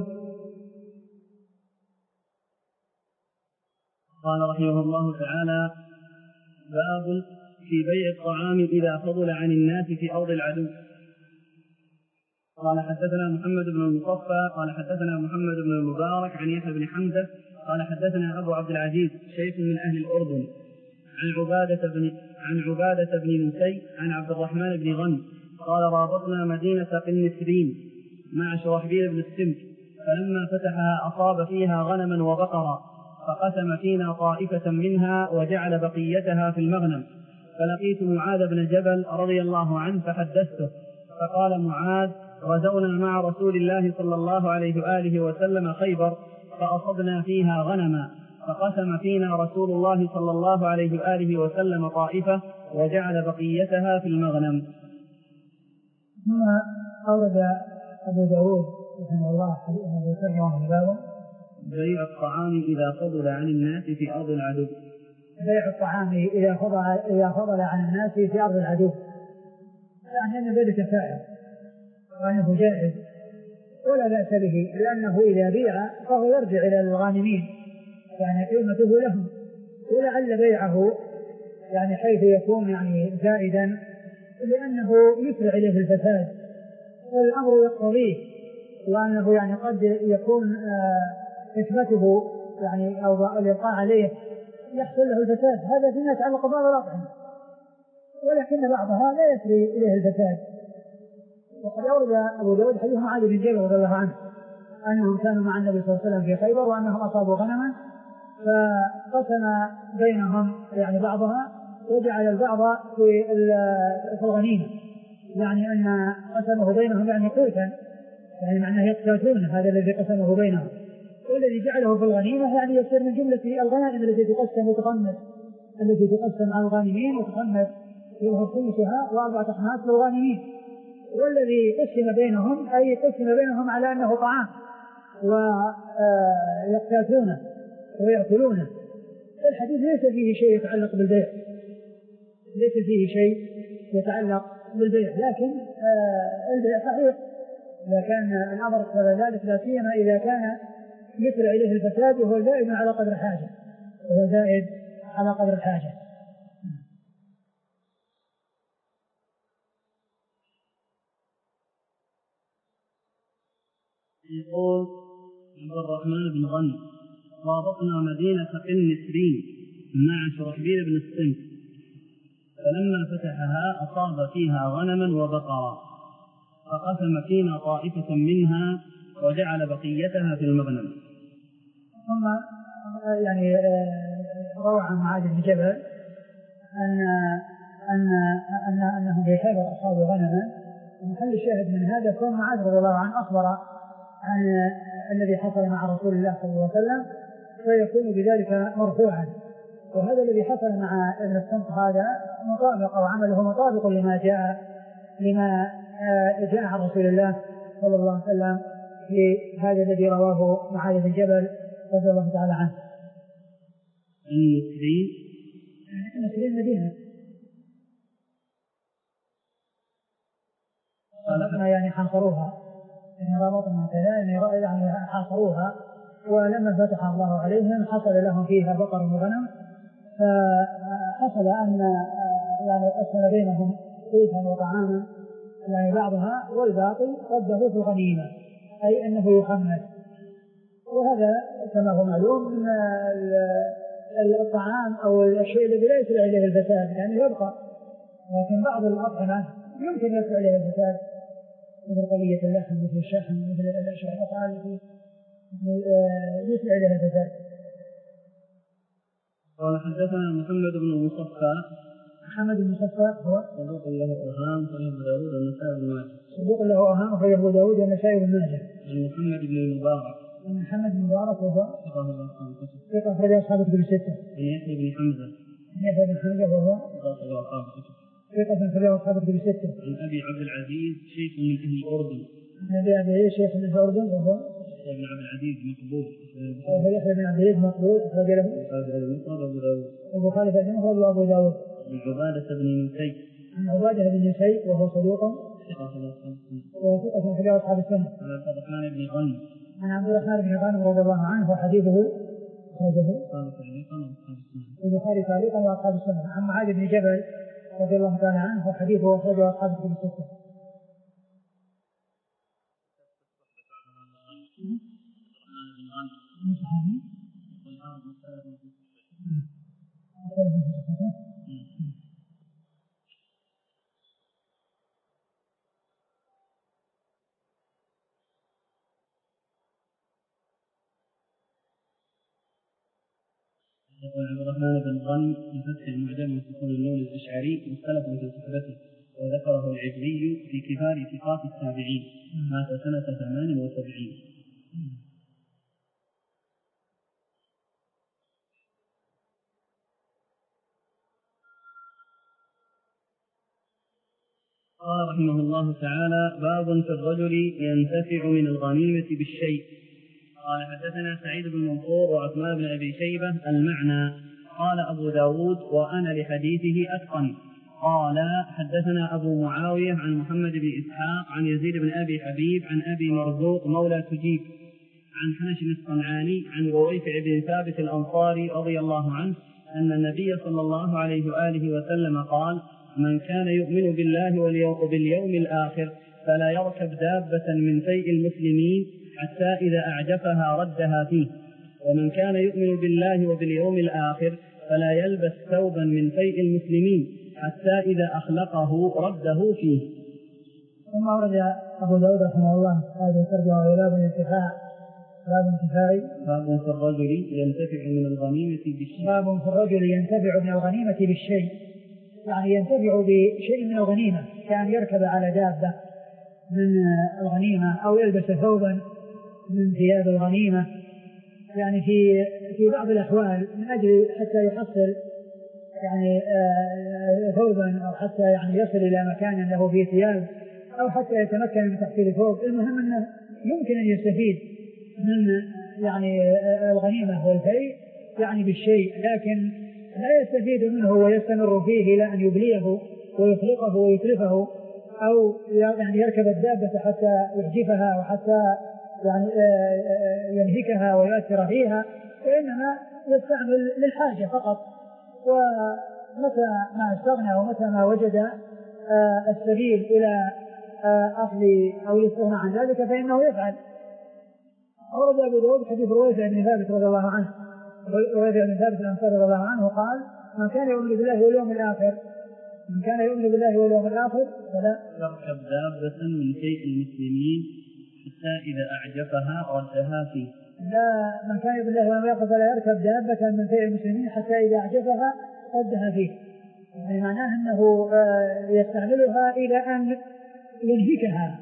قال رحمه الله تعالى باب في بيع الطعام إذا فضل عن الناس في أرض العدو. قال حدثنا محمد بن المصفى قال حدثنا محمد بن المبارك عن يحيى بن حمزة قال حدثنا أبو عبد العزيز شيخ من أهل الأردن عن عبادة بن عن عبادة بن نسي عن عبد الرحمن بن غنم قال رابطنا مدينة قنسرين مع شرحبيل بن السمك فلما فتحها أصاب فيها غنما وبقرا فقسم فينا طائفة منها وجعل بقيتها في المغنم فلقيت معاذ بن جبل رضي الله عنه فحدثته فقال معاذ غزونا مع رسول الله صلى الله عليه وآله وسلم خيبر فأصبنا فيها غنما فقسم فينا رسول الله صلى الله عليه وآله وسلم طائفة وجعل بقيتها في المغنم. ثم أورد أبو داود رحمه الله حديثا يسمى باب بيع الطعام إذا فضل عن الناس في أرض العدو. بيع الطعام إذا فضل إذا فضل عن الناس في أرض العدو يعني أن ذلك سائر وأنه جائز ولا بأس به، لأنه إذا بيع فهو يرجع إلى الغانمين يعني قيمته لهم، ولعل بيعه يعني حيث يكون يعني زائدا لأنه يسرع إليه الفساد والأمر يقتضيه، وأنه يعني قد يكون حكمته يعني أو الإلقاء عليه يحصل له الفساد، هذا فيما يتعلق ببعض الأطعمة، ولكن بعضها لا يسري إليه الفساد. وقد أورد أبو داود حديث معاذ بن جبل رضي الله عنه أنهم كانوا مع النبي صلى الله عليه وسلم في خيبر وأنهم أصابوا غنما فقسم بينهم يعني بعضها وجعل البعض في الغنيمة، يعني أن قسمه بينهم يعني قوتا، يعني معناه يقتاتون هذا الذي قسمه بينهم، والذي جعله في الغنيمة يعني يصير من جملة الغنائم التي تقسم وتقمت التي تقسم على الغانمين وتقمت يظهر خمسها وأربعة أخماس للغانمين، والذي قسم بينهم أي قسم بينهم على أنه طعام ويقتاتونه ويأكلونه. الحديث ليس فيه شيء يتعلق بالبيع، ليس فيه شيء يتعلق بالبيع، لكن البيع صحيح إذا كان الأمر قبل ذلك، لا سيما إذا كان يسرع إليه الفساد وهو زائد على قدر الحاجة، وهو زائد على قدر الحاجة. يقول عبد الرحمن بن غنم: رابطنا مدينة قنسرين مع شرحبيل بن الصمت، فلما فتحها أصاب فيها غنما وبقرا، فقسم فينا طائفة منها وجعل بقيتها في المغنم. ثم يعني روى عن معاذ بن جبل أن أن أن أنهم في خيبر أصابوا غنما، ومحل الشاهد من هذا كون معاذ رضي الله عنه أخبر عن الذي حصل مع رسول الله صلى الله عليه وسلم، فيكون بذلك مرفوعا. وهذا الذي حصل مع ابن الصمت هذا مطابق أو عمله مطابق لما جاء لما جاء عن رسول الله صلى الله عليه وسلم في هذا الذي رواه معاذ بن جبل رضي الله تعالى عنه. النسرين النسرين مدينة خلقنا يعني حاصروها، يعني ربطنا كذا يعني حاصروها، ولما فتح الله عليهم حصل لهم فيها بقر وغنم، فحصل أن يعني قسم بينهم قوتا وطعاما يعني بعضها والباقي رده في الغنيمة، أي أنه يخمس. وهذا كما هو معلوم من الطعام أو الشيء الذي لا يسرع إليه الفساد يعني يبقى، لكن بعض الأطعمة يمكن يسرع إليه الفساد مثل قلية اللحم مثل الشحم مثل الأشياء الأخرى التي يسرع إليها الفساد. قال حدثنا محمد بن المصفى. محمد بن المصفى هو صدوق له أوهام أخرجه أبو داود والنسائي بن ماجه. صدوق له أوهام أخرجه أبو داود والنسائي بن ماجه. عن محمد بن المبارك. عن محمد بن المبارك وهو ثقة أخرج أصحاب الكتب الستة. عن يحيى بن حمزة. عن يحيى بن حمزة وهو ثقة أخرج أصحاب الكتب الستة. عن أبي عبد العزيز شيخ من أهل الأردن. عن أبي عبد العزيز شيخ من الأردن وهو يحيى بن عبد العزيز مقبول. وهو يحيى بن عبد العزيز مقبول أخرج له البخاري في المفرد وأبو داود. عن عبادة بن نسي. عن عبادة بن نسي وهو صدوق وهو ثقة أخرج أصحاب السنة. عن عبد الرحمن بن غنم. عن عبد الرحمن بن غنم رضي الله عنه وحديثه أخرجه البخاري تعليقا وأصحاب السنة. عن معاذ بن جبل رضي الله تعالى عنه وحديثه أخرجه أصحاب الكتب الستة. يقول عبد الرحمن بن غنم بفتح المعجم وسكون النون الأشعري مختلف في صحبته، وذكره العبري في كبار ثقات التابعين، مات سنة ثمان وسبعين. قال رحمه الله تعالى: باب في الرجل ينتفع من الغنيمة بالشيء. قال حدثنا سعيد بن منصور وعثمان بن أبي شيبة المعنى. قال أبو داود: وأنا لحديثه أتقن. قال حدثنا أبو معاوية عن محمد بن إسحاق عن يزيد بن أبي حبيب عن أبي مرزوق مولى تجيب عن حنش الصنعاني عن رويفع بن ثابت الأنصاري رضي الله عنه أن النبي صلى الله عليه وآله وسلم قال: من كان يؤمن بالله وباليوم الآخر فلا يركب دابة من فيء المسلمين حتى إذا أعجفها ردها فيه، ومن كان يؤمن بالله وباليوم الآخر فلا يلبس ثوبا من فيء المسلمين حتى إذا أخلقه رده فيه. ثم ورد أبو داود رحمه الله هذه الترجمة إلى باب الانتفاع باب انتفاعي باب في الرجل ينتفع من الغنيمة بالشيء باب في الرجل ينتفع من الغنيمة بالشيء، يعني ينتفع بشيء من الغنيمة، كان يركب على دابة من الغنيمة أو يلبس ثوبا من ثياب الغنيمة، يعني في في بعض الأحوال من أجل حتى يحصل يعني ثوبا أو حتى يعني يصل إلى مكان له فيه ثياب أو حتى يتمكن من تحصيل ثوب. المهم أنه يمكن أن يستفيد من يعني الغنيمة والفيء يعني بالشيء، لكن لا يستفيد منه ويستمر فيه إلى أن يبليه ويخلقه ويتلفه أو يعني يركب الدابة حتى يحجفها أو حتى يعني ينهكها ويؤثر فيها، وإنما يستعمل للحاجة فقط، ومتى ما استغنى ومتى ما وجد السبيل إلى أخذ أو الاستغناء عن ذلك فإنه يفعل. ورد أبو داود حديث رويفع بن ثابت رضي الله عنه رويفع بن ثابت الأنصاري رضي الله عنه قال: من كان يؤمن بالله واليوم الآخر من كان يؤمن بالله واليوم الآخر فلا يركب دابة من شيء المسلمين حتى إذا أعجبها ردها فيه. لا من كان يؤمن بالله واليوم الآخر فلا يركب دابة من شيء المسلمين حتى إذا أعجبها ردها فيه، يعني معناه أنه يستعملها إلى أن ينهكها.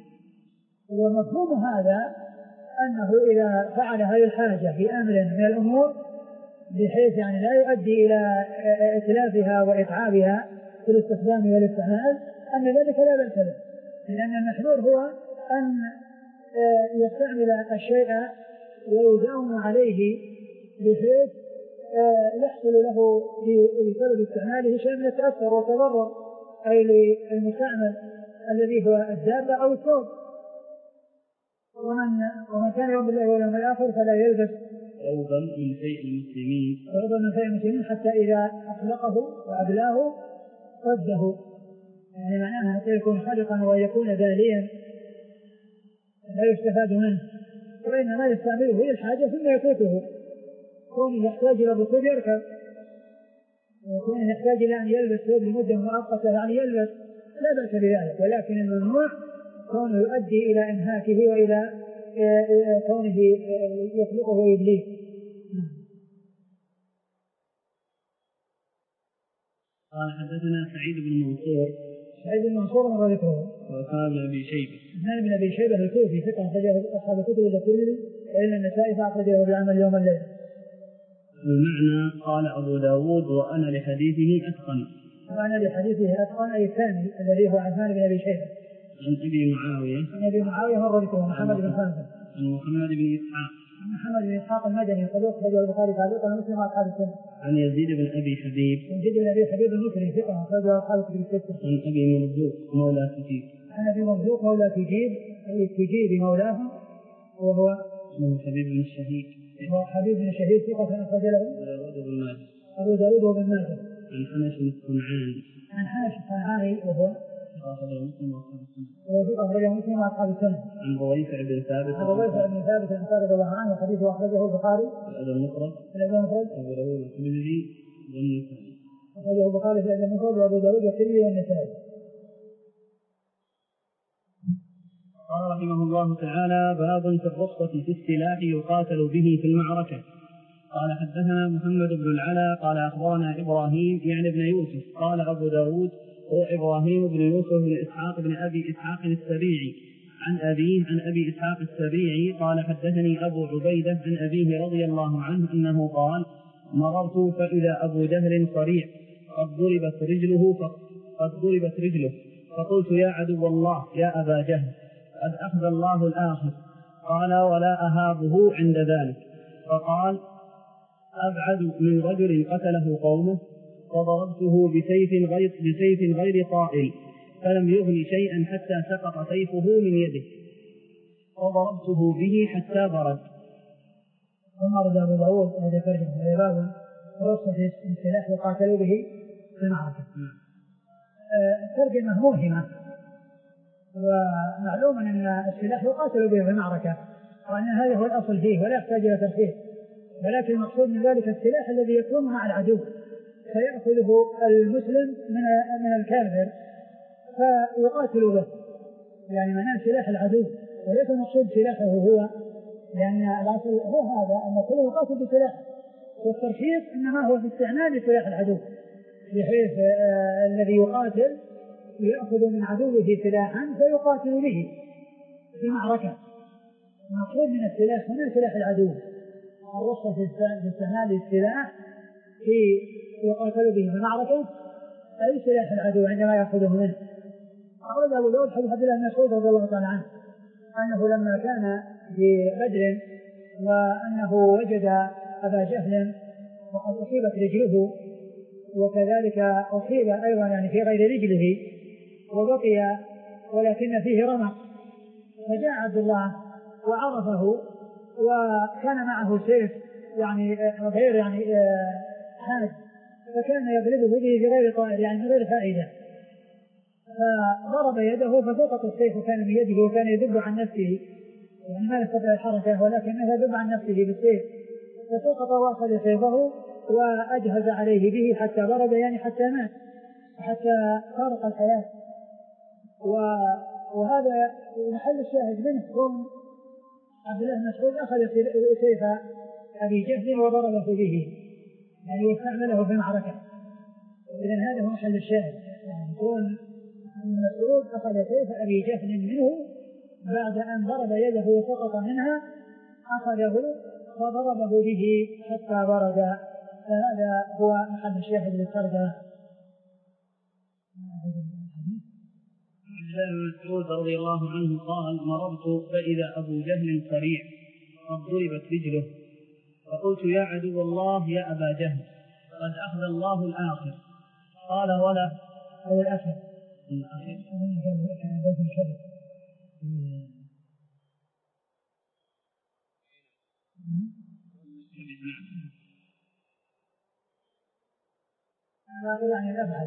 ومفهوم هذا أنه إذا فعل هذه الحاجة في أمر من الأمور بحيث يعني لا يؤدي إلى إتلافها وإتعابها في الاستخدام والاستعمال أن ذلك لا بأس به، لأن المحذور هو أن يستعمل الشيء ويداوم عليه بحيث يحصل له بسبب استعماله شيء من التأثر والتضرر أي للمستعمل الذي هو الدابة أو الثوب. ومن, ومن كان يؤمن بالله واليوم الآخر فلا يلبس ثوبا من شيء المسلمين ثوبا من شيء المسلمين حتى إذا أخلقه وأبلاه رده، يعني معناها حتى يكون خلقا ويكون باليا لا يستفاد منه، وإنما يستعمله للحاجة ثم يتركه. كونه يحتاج إلى الركوب يركب، وكونه يحتاج إلى أن يلبس ثوب لمدة مؤقتة يعني يلبس، لا بأس بذلك، ولكن الممنوع كونه يؤدي إلى إنهاكه وإلى كونه يخلقه ويبليه. قال حدثنا سعيد بن منصور سعيد بن منصور مر ذكره وكان بن أبي شيبة اثنان من أبي شيبة الكوفي ثقة أخرجه أصحاب الكتب إلا الترمذي وإلا النسائي فأخرجه بعمل يوم الليل. المعنى قال أبو داود وأنا لحديثه أتقن وأنا لحديثه أتقن أي الثاني الذي هو عثمان بن أبي شيبة عن أبي معاوية عن أبي معاوية مر ذكره محمد بن خالد عن محمد بن إسحاق محمد بن إسحاق المدني صدوق أخرجه البخاري تعليقا ومسلم وأصحاب السنة عن يزيد بن أبي حبيب يزيد بن أبي حبيب المصري ثقة أخرجه أصحاب الكتب الستة عن أبي مرزوق مولى تجيب عن أبي مرزوق مولى تجيب أي تجيب مولاه وهو اسمه حبيب بن الشهيد هو حبيب بن الشهيد ثقة أخرج له أبو داود وابن ماجه عن حنش الصنعاني عن حنش الصنعاني وهو أخرجه مسلم وأصحاب السنة وهو أخرجه مسلم وأصحاب السنة عن رويفع بن ثابت عن رويفع بن ثابت الأنصاري رضي الله عنه حديثه أخرجه البخاري في الأدب المفرد في الأدب المفرد وأبو داود والترمذي والنسائي أخرجه البخاري في الأدب المفرد وأبو داود والترمذي والنسائي. قال رحمه الله تعالى باب في الرخصة في السلاح يقاتل به في المعركة. قال حدثنا محمد بن العلا قال أخبرنا إبراهيم يعني ابن يوسف قال أبو داود هو إبراهيم بن يوسف بن إسحاق بن أبي إسحاق السبيعي عن أبيه عن أبي إسحاق السبيعي قال حدثني أبو عبيدة عن أبيه رضي الله عنه أنه قال مررت فإذا أبو جهل صريع قد ضربت رجله قد ضربت رجله فقلت يا عدو الله يا أبا جهل قد أخذ الله الآخر قال ولا أهابه عند ذلك فقال أبعد من رجل قتله قومه فضربته بسيف غير, بسيف غير طائل فلم يغن شيئا حتى سقط سيفه من يده فضربته به حتى برد. ثم رد أبو داود هذا ترجمة باب رصة السلاح وقاتلوا به في المعركة. الترجمة موهمة، ومعلوم أن السلاح يقاتل به في المعركة وأن هذا هو الأصل فيه ولا يحتاج إلى ترخيص، ولكن المقصود من ذلك السلاح الذي يكون مع العدو فيأخذه المسلم من من الكافر فيقاتل به، يعني معناه سلاح العدو وليس المقصود سلاحه هو، لأن الأصل هو هذا أن كل يقاتل بسلاحه، والترخيص إنما هو في استعمال سلاح العدو بحيث آه الذي يقاتل يأخذ من عدوه سلاحا فيقاتل به في المعركة. المقصود من السلاح هنا سلاح العدو، الرخصة في استعمال السلاح في يقاتل به في المعركة أي سلاح العدو عندما يأخذه منه. أورد أبو داود حديث عبد الله بن مسعود رضي الله تعالى عنه أنه لما كان في بدر وأنه وجد أبا جهل وقد أصيبت رجله وكذلك أصيب أيضا يعني في غير رجله وبقي ولكن فيه رمق، فجاء عبد الله وعرفه وكان معه سيف يعني غير يعني حاد، فكان يضربه به بغير طائر يعني من غير فائدة، فضرب يده فسقط السيف كان من يده وكان يدب عن نفسه، يعني ما يستطيع الحركة ولكنه يدب عن نفسه بالسيف، فسقط واخذ سيفه وأجهز عليه به حتى برد يعني حتى مات حتى فارق الحياة. وهذا محل الشاهد منه كون عبد الله بن مسعود أخذ سيف أبي جهل وضربه به يعني واستعمله في المعركة. إذن هذا هو محل الشاهد، يعني كون مسعود أخذ سيف أبي جهل منه بعد أن ضرب يده وسقط منها أخذه فضربه به حتى برد، فهذا هو محل الشاهد للترجمة. عبد الله بن مسعود رضي الله عنه قال: مررت فإذا أبو جهل صريع قد ضربت رجله، فقلت: يا عدو الله يا أبا جهل، قد أخذ الله الآخر. قال: ولا أو الأخر يعني الأبعد.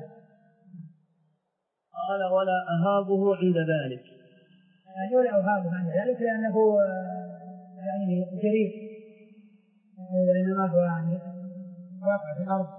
قال: ولا أهابه عند ذلك، يعني ولا أهابه عند ذلك لأنه يعني جريء وإنما هو يعني واقع في الأرض.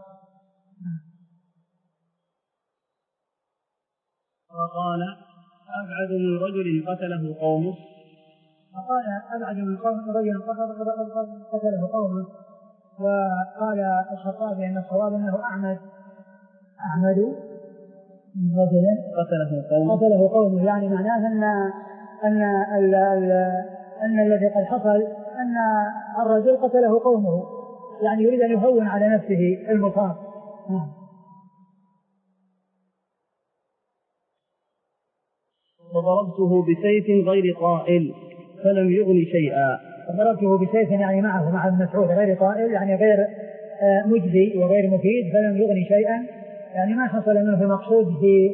وقال: أبعد من رجل قتله قومه. وقال: أبعد من رجل قتله قومه. وقال الخطابي أن الصواب أنه أعمد أعمد من رجل قتله قومه قتله قومه يعني معناه أن أن ال ال أن الذي قد حصل أن الرجل قتله قومه، يعني يريد أن يهون على نفسه المصاب. فضربته بسيف غير طائل فلم يغن شيئا. فضربته بسيف يعني معه مع ابن مسعود غير طائل يعني غير مجزي وغير مفيد، فلم يغن شيئا يعني ما حصل منه المقصود في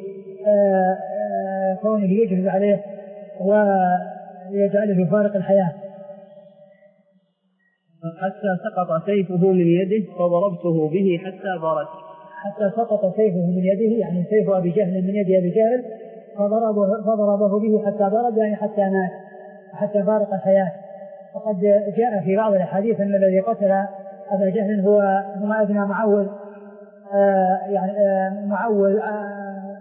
كونه يجهز عليه ويجعله يفارق الحياة. حتى سقط سيفه من يده فضربته به حتى برد. حتى سقط سيفه من يده يعني سيف أبي جهل من يد أبي جهل فضربه, فضربه به حتى برد يعني حتى مات حتى فارق الحياة. وقد جاء في بعض الأحاديث أن الذي قتل أبا جهل هو هو ابن معول آه يعني آه معول آه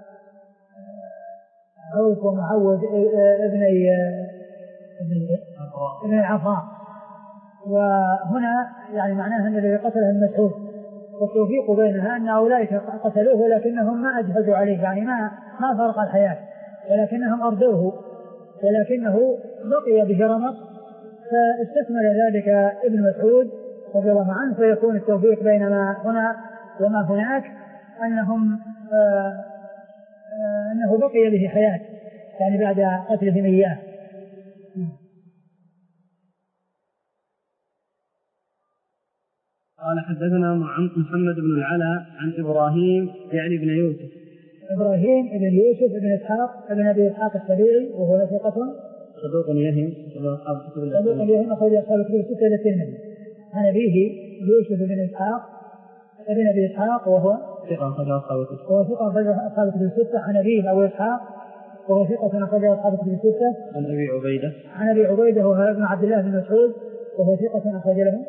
عوف ومعود آه ابني آه ابن العفراء. وهنا يعني معناه أن الذي قتله المسعود، والتوفيق بينها أن أولئك قتلوه ولكنهم ما أجهزوا عليه يعني ما ما فرق الحياة ولكنهم أرضوه ولكنه بقي به رمق، فاستكمل ذلك ابن مسعود رضي الله عنه، فيكون التوفيق بين ما هنا وما هناك أنهم آآ آآ أنه بقي به حياة يعني بعد قتلهم إياه. قال قال حدثنا محمد بن العلاء عن إبراهيم يعني بن يوسف. إبراهيم بن يوسف بن إسحاق بن أبي إسحاق السبيعي وهو ثقة صدوق يهم صدوق يهم أخرج أصحاب الكتب الستة إلى الترمذي. عن أبيه يوسف بن إسحاق بن أبي إسحاق وهو ثقة أخرج أصحاب الكتب وهو ثقة أخرج أصحاب الكتب الستة. عن أبيه أبو إسحاق وهو ثقة أخرج أصحاب الكتب الستة. عن أبي عبيدة عن أبي عبيدة وهو ابن عبد الله بن مسعود وهو ثقة أخرج له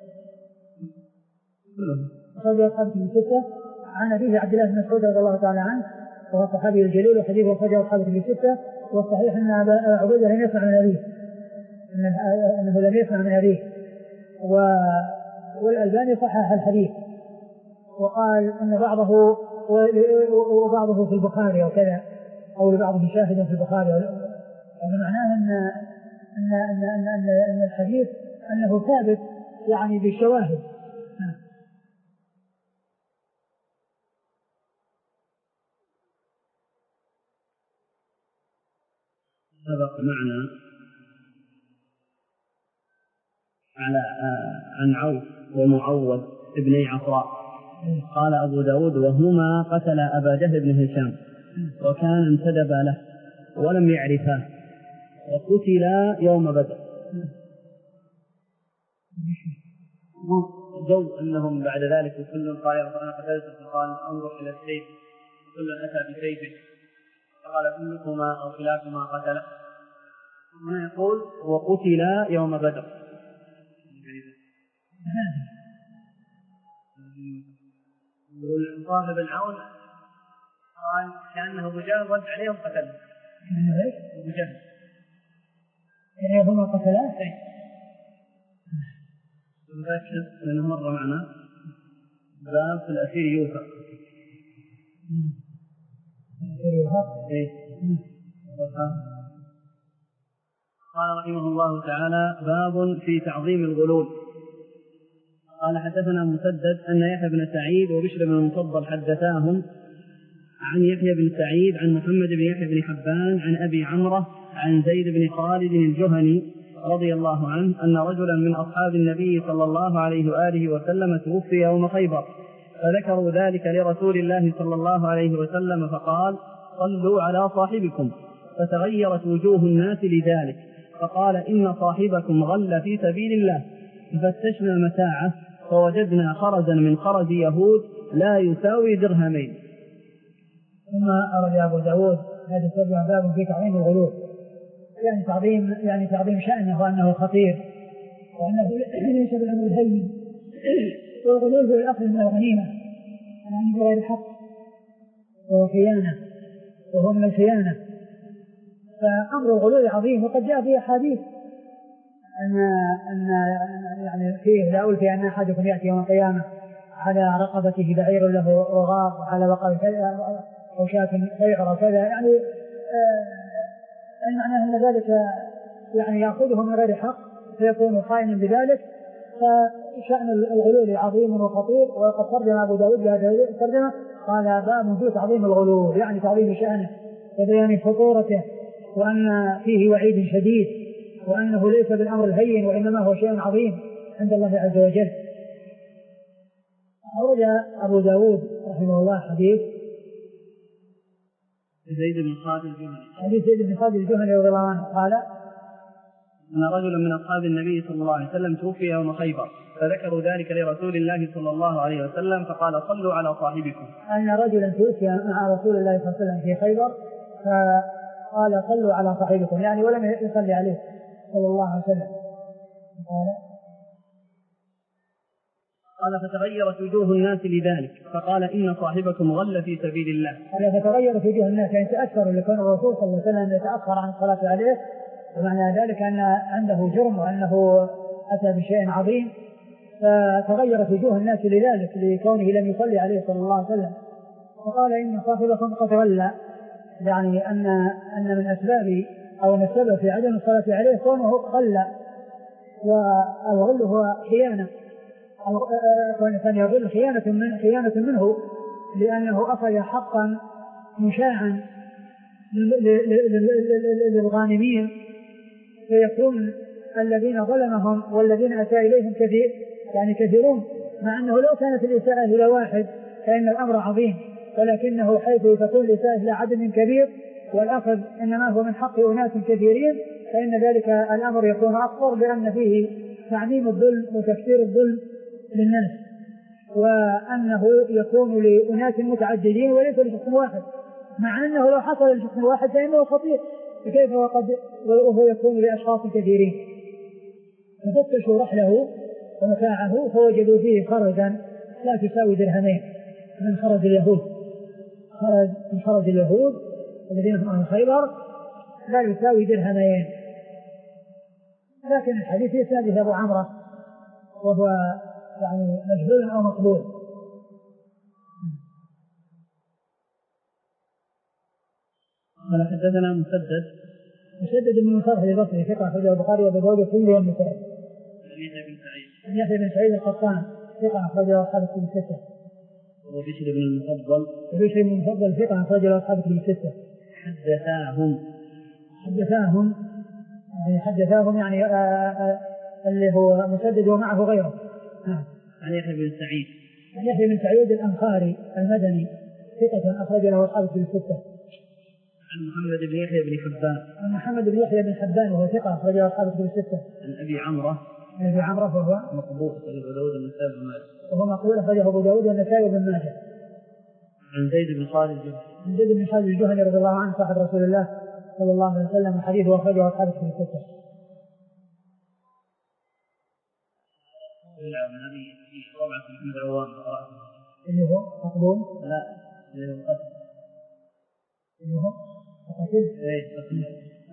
أخرج أصحاب الكتب الستة. عن أبيه عبد الله بن مسعود رضي الله تعالى عنه وهو الصحابي الجليل وحديثه أخرج أصحاب الكتب الستة. والصحيح أن أبا عبيدة لم يسمع من أبيه أنه لم يسمع من أبيه والألباني صحح الحديث وقال أن بعضه وبعضه في البخاري وكذا أو لبعضه شاهد في البخاري يعني معناه أن أن أن أن, أن, أن الحديث أنه ثابت يعني بالشواهد. سبق معنا على عن عوف ومعوذ ابني عفراء قال أبو داود وهما قتل أبا جهل بن هشام وكان انتدب له ولم يعرفاه وقتلا يوم بدر. جو أنهم بعد ذلك كل قال أنا قتلت فقال انظر إلى السيف كل أتى بسيفه فقال كلكما أو كلاكما قتل. هنا يقول وقتلا يوم بدر. والصاحب العون قال كأنه أبو جهل رد عليهم قتله. كأنه إيش؟ أبو جهل يعني هما قتلاه؟ إيه. متأكد لأنه مر معنا باب في الأسير يوثق. الأسير يوثق؟ إيه. قال رحمه الله تعالى باب في تعظيم الغلول. قال حدثنا مسدد أن يحيى بن سعيد وبشر بن المفضل حدثاهم عن يحيى بن سعيد عن محمد بن يحيى بن حبان عن أبي عمرة عن زيد بن خالد الجهني رضي الله عنه أن رجلا من أصحاب النبي صلى الله عليه وآله وسلم توفي يوم خيبر فذكروا ذلك لرسول الله صلى الله عليه وسلم فقال صلوا على صاحبكم فتغيرت وجوه الناس لذلك فقال إن صاحبكم غل في سبيل الله ففتشنا متاعه فوجدنا خرزا من خرز يهود لا يساوي درهمين. ثم أرد أبو داود هذا السبب باب في تعظيم الغلول يعني تعظيم يعني تعظيم شأنه وأنه خطير وأنه ليس بالأمر الهين والغلول هو الأخذ من الغنيمة يعني بغير الحق وهو خيانة وهو من الخيانة. فأمر الغلول عظيم وقد جاء في أحاديث أن أن يعني فيه لا ألفي أن أحدكم يأتي يوم القيامة على رقبته بعير له رغاب وعلى رقبته أو شاة خير وكذا يعني آه معناه أن ذلك يعني يأخذه من غير حق فيكون خائنا بذلك. فشأن الغلول عظيم وخطير وقد ترجم أبو داود بهذه الترجمة قال باب في تعظيم الغلول يعني تعظيم شأنه وبيان خطورته وأن فيه وعيد شديد وأنه ليس بالأمر الهين وإنما هو شيء عظيم عند الله عز وجل. أورد أبو داود رحمه الله حديث زيد بن خالد الجهني حديث زيد بن خالد الجهني رضي الله عنه قال أن رجلا من أصحاب النبي صلى الله عليه وسلم توفي يوم خيبر فذكروا ذلك لرسول الله صلى الله عليه وسلم فقال صلوا على صاحبكم. أن رجلا توفي مع رسول الله صلى الله عليه وسلم في خيبر فقال صلوا على صاحبكم يعني ولم يصلي عليه صلى الله عليه وسلم. قال قال فتغيرت وجوه الناس لذلك فقال إن صاحبكم غل في سبيل الله. قال فتغيرت وجوه الناس يعني تأثروا لكون الرسول صلى الله عليه وسلم يتأخر عن الصلاة عليه ومعنى ذلك أن عنده جرم وأنه أتى بشيء عظيم فتغيرت وجوه الناس لذلك لكونه لم يصلي عليه صلى الله عليه وسلم. فقال إن صاحبكم قد غل يعني أن أن من أسباب أو من السبب في عدم الصلاة عليه كونه غل والغل هو خيانة كان يغل خيانة من خيانة منه لأنه أخذ حقا مشاعا للغانمين فيكون الذين ظلمهم والذين أتى إليهم كثير يعني كثيرون مع أنه لو كانت الإساءة إلى واحد فإن الأمر عظيم، ولكنه حيث تكون الإساءة إلى عدد كبير والأخذ إنما هو من حق أناس كثيرين فإن ذلك الأمر يكون أكبر، لأن فيه تعميم الظلم وتكثير الظلم للناس، وأنه يكون لأناس متعددين وليس لشخص واحد، مع أنه لو حصل لشخص واحد فإنه خطير، فكيف وقد وهو يكون لأشخاص كثيرين. ففتشوا رحله ومتاعه فوجدوا فيه خرزا لا تساوي درهمين من خرج اليهود، خرج من خرج اليهود الذين هم من خيبر لا يساوي درهمين. لكن الحديث يساوي أبو عمرو وهو يعني مجهول أو مقبول. قال حدثنا مسدد مسدد بن مصرف البصري ثقة أخرجه البخاري وأبو داود والترمذي والنسائي. يحيى بن سعيد يحيى بن سعيد القطان ثقة أخرجه أصحاب الكتب الستة. وبشر بن المفضل وبشر بن المفضل ثقة أخرجه أصحاب الكتب الستة. حدثاهم حدثاهم يعني حدثاهم يعني آآ آآ اللي هو مسدد ومعه غيره. نعم. عن يحيى بن سعيد عن يحيى بن سعيد الأنصاري المدني ثقة أخرج له أصحاب الكتب الستة. عن محمد بن يحيى بن حبان عن محمد بن يحيى بن حبان وهو ثقة أخرج له أصحاب الكتب الستة. عن أبي عمرو عن أبي عمرو وهو مقبول أخرجه أبو داود والنسائي بن ماجه وهو مقبول أخرجه أبو داود والنسائي بن ماجه. عن زيد بن خالد عن زيد بن خالد الجهني رضي الله عنه صاحب رسول الله صلى الله عليه وسلم حديثه أخرجه أصحاب الكتب الستة. النبي في طبعة محمد عوام اللي هو مقبول لا اللي هو قتل اللي هو قتل ايه قتل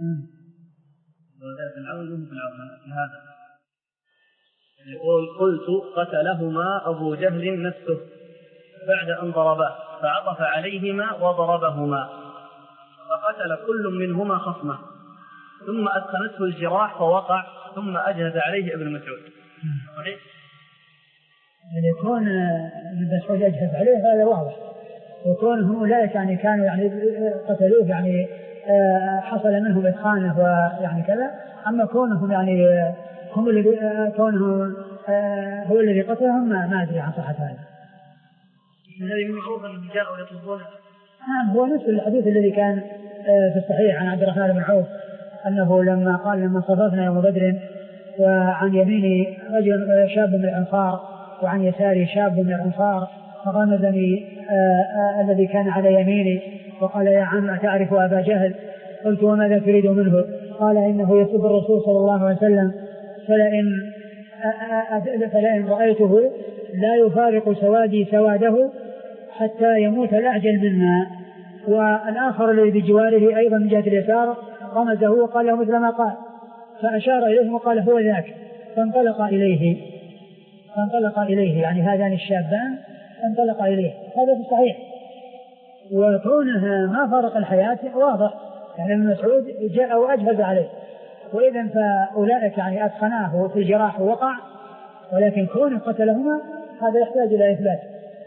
وذات العون في العون في هذا يقول قلت قتلهما أبو جهل نفسه بعد أن ضرباه فعطف عليهما وضربهما فقتل كل منهما خصمه ثم أدخلته الجراح فوقع ثم أجهز عليه ابن مسعود. صحيح؟ يعني يكون ابن مسعود يجهز عليه هذا واضح، وكونهم أولئك يعني كانوا يعني قتلوه يعني حصل منهم إدخانه ويعني كذا، أما كونهم يعني هم الذي كونهم هو الذي قتلهم ما أدري عن صحة هذا. هذه معروفة أنهم جاءوا يطلبون. نعم هو نفس الحديث الذي كان في الصحيح عن عبد الرحمن بن عوف أنه لما قال لما صففنا يوم بدر وعن يميني رجل شاب من الأنصار وعن يساري شاب من الأنصار فغمزني الذي كان على يميني وقال يا عم أتعرف أبا جهل؟ قلت وماذا تريد منه؟ قال إنه يسب الرسول صلى الله عليه وسلم فلئن, فلئن رأيته لا يفارق سوادي سواده حتى يموت الأعجل منا. والآخر الذي بجواره أيضا من جهة اليسار غمزه وقال له مثل ما قال فأشار إليه وقال هو ذاك فانطلق إليه فانطلق إليه يعني هذان الشابان انطلق إليه. هذا في الصحيح، وكونها ما فارق الحياة واضح يعني ابن مسعود جاء وأجهز عليه، وإذا فأولئك يعني أدخناه في الجراح ووقع، ولكن كونه قتلهما هذا يحتاج إلى إثبات.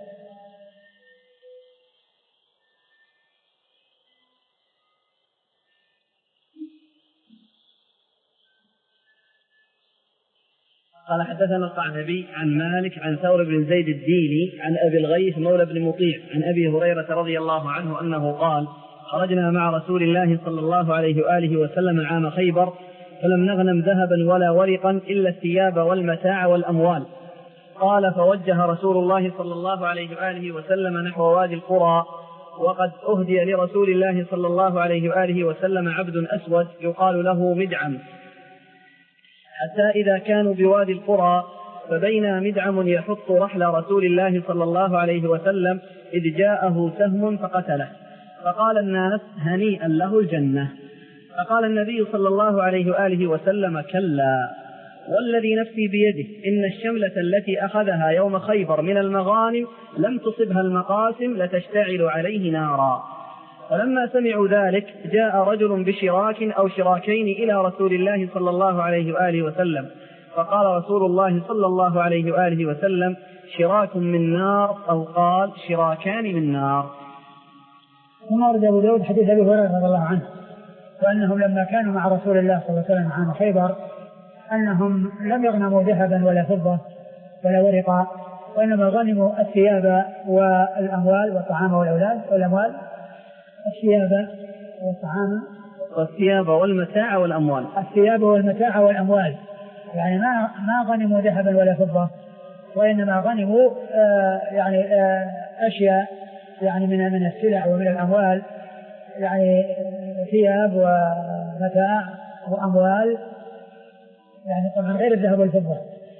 قال حدثنا القعنبي عن مالك عن ثور بن زيد الديني عن أبي الغيث مولى بن مطيع عن أبي هريرة رضي الله عنه أنه قال خرجنا مع رسول الله صلى الله عليه وآله وسلم عام خيبر فلم نغنم ذهبا ولا ورقا إلا الثياب والمتاع والأموال. قال فوجه رسول الله صلى الله عليه وآله وسلم نحو وادي القرى وقد أهدي لرسول الله صلى الله عليه وآله وسلم عبد أسود يقال له مدعم، حتى إذا كانوا بوادي القرى فبين مدعم يحط رحل رسول الله صلى الله عليه وسلم إذ جاءه سهم فقتله، فقال الناس هنيئا له الجنة. فقال النبي صلى الله عليه وآله وسلم كلا والذي نفسي بيده إن الشملة التي أخذها يوم خيبر من المغانم لم تصبها المقاسم لتشتعل عليه نارا. فلما سمعوا ذلك جاء رجل بشراك أو شراكين إلى رسول الله صلى الله عليه وآله وسلم فقال رسول الله صلى الله عليه وآله وسلم شراك من نار أو قال شراكان من نار. ثم ورد أبو داود حديث أبي هريرة رضي الله عنه وأنهم لما كانوا مع رسول الله صلى الله عليه وسلم عام خيبر أنهم لم يغنموا ذهبا ولا فضة ولا ورقا وإنما غنموا الثياب والأموال والطعام والأولاد والأموال الثياب والطعام والثياب والمتاع والأموال الثياب والمتاع والأموال يعني ما ما غنموا ذهبا ولا فضة، وإنما غنموا آه يعني آه أشياء يعني من من السلع ومن الأموال، يعني ثياب ومتاع وأموال، يعني طبعا غير الذهب والفضة.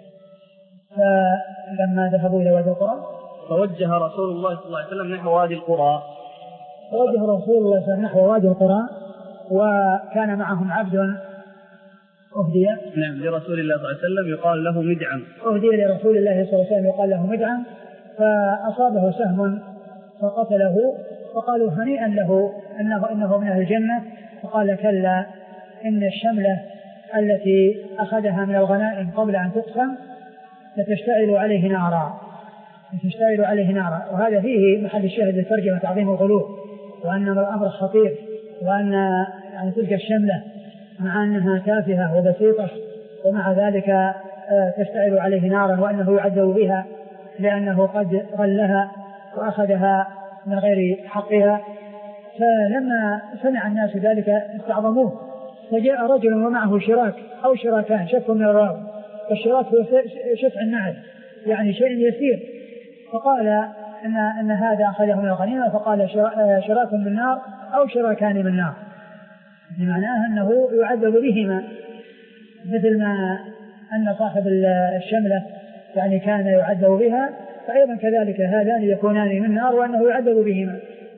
فلما ذهبوا إلى وادي القرى فوجه رسول الله صلى الله عليه وسلم نحو وادي القرى فوجه رسول الله صلى الله عليه وسلم نحو وادي القرى، وكان معهم عبد أهدي نعم لرسول الله صلى الله عليه وسلم يقال له مدعم أهدي لرسول الله صلى الله عليه وسلم يقال له مدعم، فأصابه سهم فقتله، فقالوا هنيئا له أنه, إنه من أهل الجنة، فقال كلا إن الشملة التي أخذها من الغنائم قبل أن تقسم لتشتعل عليه نارا لتشتعل عليه نارا. وهذا فيه محل الشاهد للترجمة تعظيم الغلو، وأن الأمر خطير، وأن يعني تلك الشملة مع أنها تافهة وبسيطة ومع ذلك تشتعل عليه نارا، وأنه يعذب بها لأنه قد غلها وأخذها من غير حقها. فلما سمع الناس ذلك استعظموه، فجاء رجل ومعه شراك أو شراكان شك من الراوي، والشراك هو شفع النعل يعني شيء يسير، فقال إن, إن هذا أخذه من الغنيمة، فقال شراك بالنار أو شراكان بالنار، بمعناه أنه يعذب بهما، مثل ما أن صاحب الشملة يعني كان يعذب بها، فأيضا كذلك هذان يكونان من النار وأنه يعذب بهما.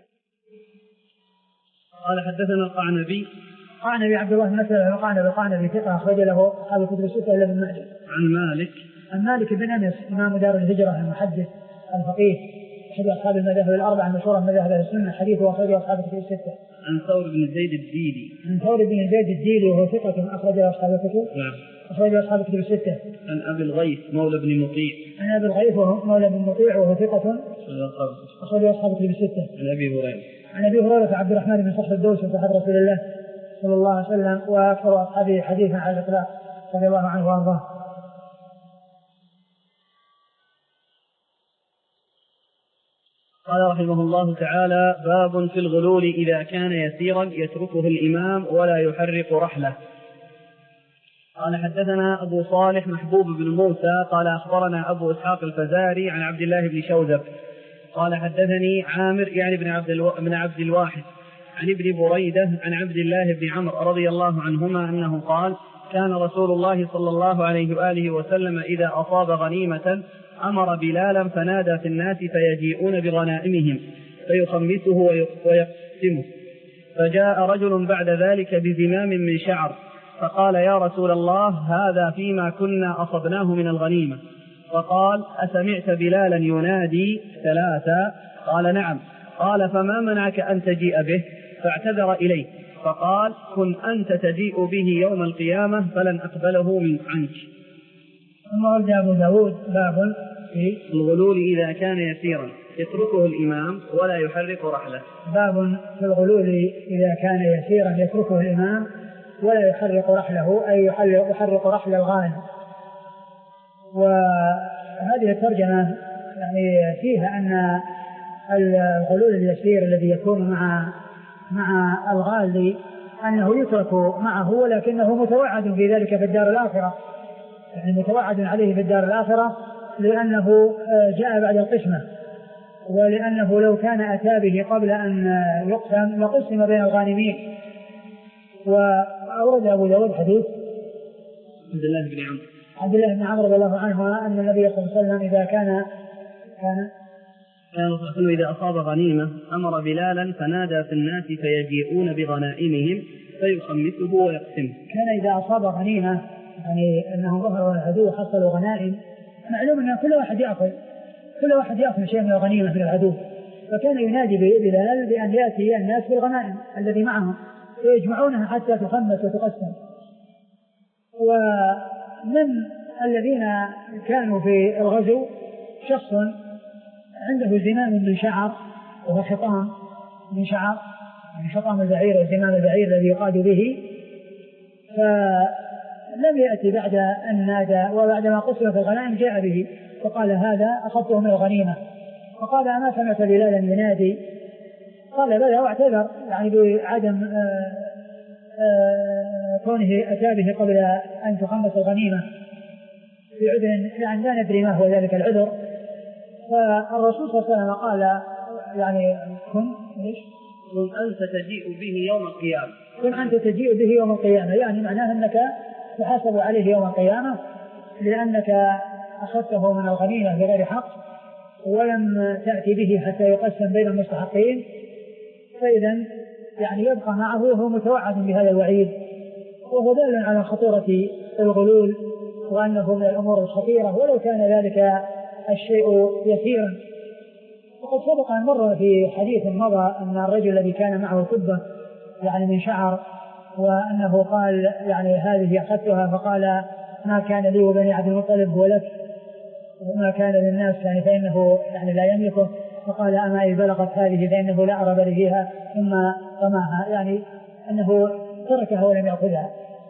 قال حدثنا القعنبي قعنبي عبد الله مثل القعنبي القعنبي ثقة أخرج له أصحاب الكتب الستة إلا ابن ماجه. عن مالك عن مالك بن أنس إمام دار الهجرة المحدث الفقيه أحد أصحاب المذاهب الأربعة المشهورة من مذاهب أهل السنة، حديثه أخرجه أصحاب الكتب الستة. عن ثور بن زيد الديلي عن ثور بن زيد الديلي وهو ثقة أخرجه أصحاب الكتب نعم أخرجه أصحاب الكتب الستة. عن أبي الغيث مولى بن مطيع عن أبي الغيث وهو مولى بن مطيع وهو ثقة أخرجه أصحاب الكتب الستة. عن أبي هريرة عن أبي هريرة عبد الرحمن بن صخر الدوسي صحابي رسول الله صلى الله عليه وسلم وأكثر أصحابه حديثا على الإطلاق رضي الله عنه وأرضاه. قال رحمه الله تعالى: باب في الغلول إذا كان يسيرا يتركه الإمام ولا يحرق رحله. قال حدثنا أبو صالح محبوب بن موسى قال أخبرنا أبو إسحاق الفزاري عن عبد الله بن شوذب قال حدثني عامر يعني بن عبد, الو... من عبد الواحد عن ابن بريدة عن عبد الله بن عمرو رضي الله عنهما أنه قال: كان رسول الله صلى الله عليه وآله وسلم إذا أصاب غنيمة أمر بلالا فنادى في الناس فيجيئون بغنائمهم فيخمسه ويقسمه، فجاء رجل بعد ذلك بزمام من شعر فقال: يا رسول الله، هذا فيما كنا أصبناه من الغنيمة. فقال: أسمعت بلالا ينادي ثلاثا؟ قال: نعم. قال: فما منعك أن تجيء به؟ فاعتذر إليه فقال: كن أنت تجيء به يوم القيامة فلن أقبله من عنك. ثم ورد أبو داود باب في الغلول إذا كان يسيرا يتركه الإمام ولا يحرك رحله. باب في الغلول إذا كان يسيرا يتركه الإمام ولا يحرك رحله، أي يحرك رحل الغانم. وهذه الترجمة يعني فيها أن الغلول اليسير الذي يكون مع مع الغالي أنه يترك معه، ولكنه متوعد في ذلك في الدار الآخرة، يعني متوعد عليه في الدار الآخرة، لأنه جاء بعد القسمة، ولأنه لو كان أتى به قبل أن يقسم لقسم بين الغانمين. وأورد أبو داود حديث عبد الله بن عمرو عبد الله بن عمرو رضي الله عنه أن النبي صلى الله عليه وسلم إذا كان كان كان إذا أصاب غنيمة أمر بلالا فنادى في الناس فيجيئون بغنائمهم فيخمسه ويقسمه. كان إذا أصاب غنيمة يعني أنه ظهر العدو حصلوا غنائم، معلوم أن كل واحد يأخذ كل واحد يأخذ شيء من الغنيمة من العدو، فكان ينادي بلال بأن يأتي الناس بالغنائم الذي معهم فيجمعونها حتى تخمس وتقسم. ومن الذين كانوا في الغزو شخص عنده زمام من شعر وهو حطام من شعر، من حطام البعير وزمام البعير الذي يقاد به، فلم يأتي بعد أن نادى وبعد ما قسمت الغنائم جاء به، فقال هذا أخذته من الغنيمة. فقال أما سمعت بلالا ينادي؟ قال بلى، واعتذر يعني بعدم آآ آآ كونه أتى به قبل أن تخمس الغنيمة في عذر يعني لا ندري ما هو ذلك العذر. فالرسول صلى الله عليه وسلم قال يعني كن إيش؟ كن أنت تجيء به يوم القيامة. كن أنت تجيء به يوم القيامة، يعني معناه أنك تحاسب عليه يوم القيامة لأنك أخذته من الغنيمة بغير حق ولم تأتي به حتى يقسم بين المستحقين، فإذا يعني يبقى معه وهو متوعد بهذا الوعيد، وهو دال على خطورة الغلول وأنه من الأمور الخطيرة ولو كان ذلك الشيء يسيرا. وقد سبق أن مر في حديث مضى أن الرجل الذي كان معه كبة يعني من شعر وأنه قال يعني هذه أخذتها، فقال ما كان لي وبني عبد المطلب هو لك وما كان للناس يعني فإنه يعني لا يملكه، فقال أما إذ بلغت هذه فإنه لا أرى بل فيها ثم رماها، يعني أنه تركها ولم يأخذها.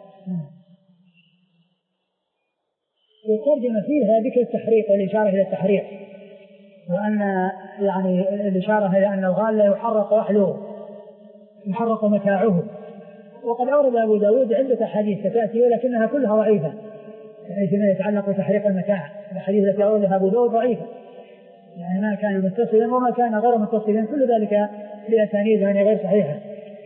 والترجمة فيها ذكر التحريق والإشارة إلى التحريق، وأن يعني الإشارة إلى أن الغال لا يحرق وحله يحرق متاعه. وقد أورد أبو داود عدة أحاديث ستأتي ولكنها كلها ضعيفة يعني فيما يتعلق بتحريق المتاع. الحديث التي أوردها أبو داود ضعيفة، يعني ما كان متصلا وما كان غير متصلا، كل ذلك بأسانيد يعني غير صحيحة.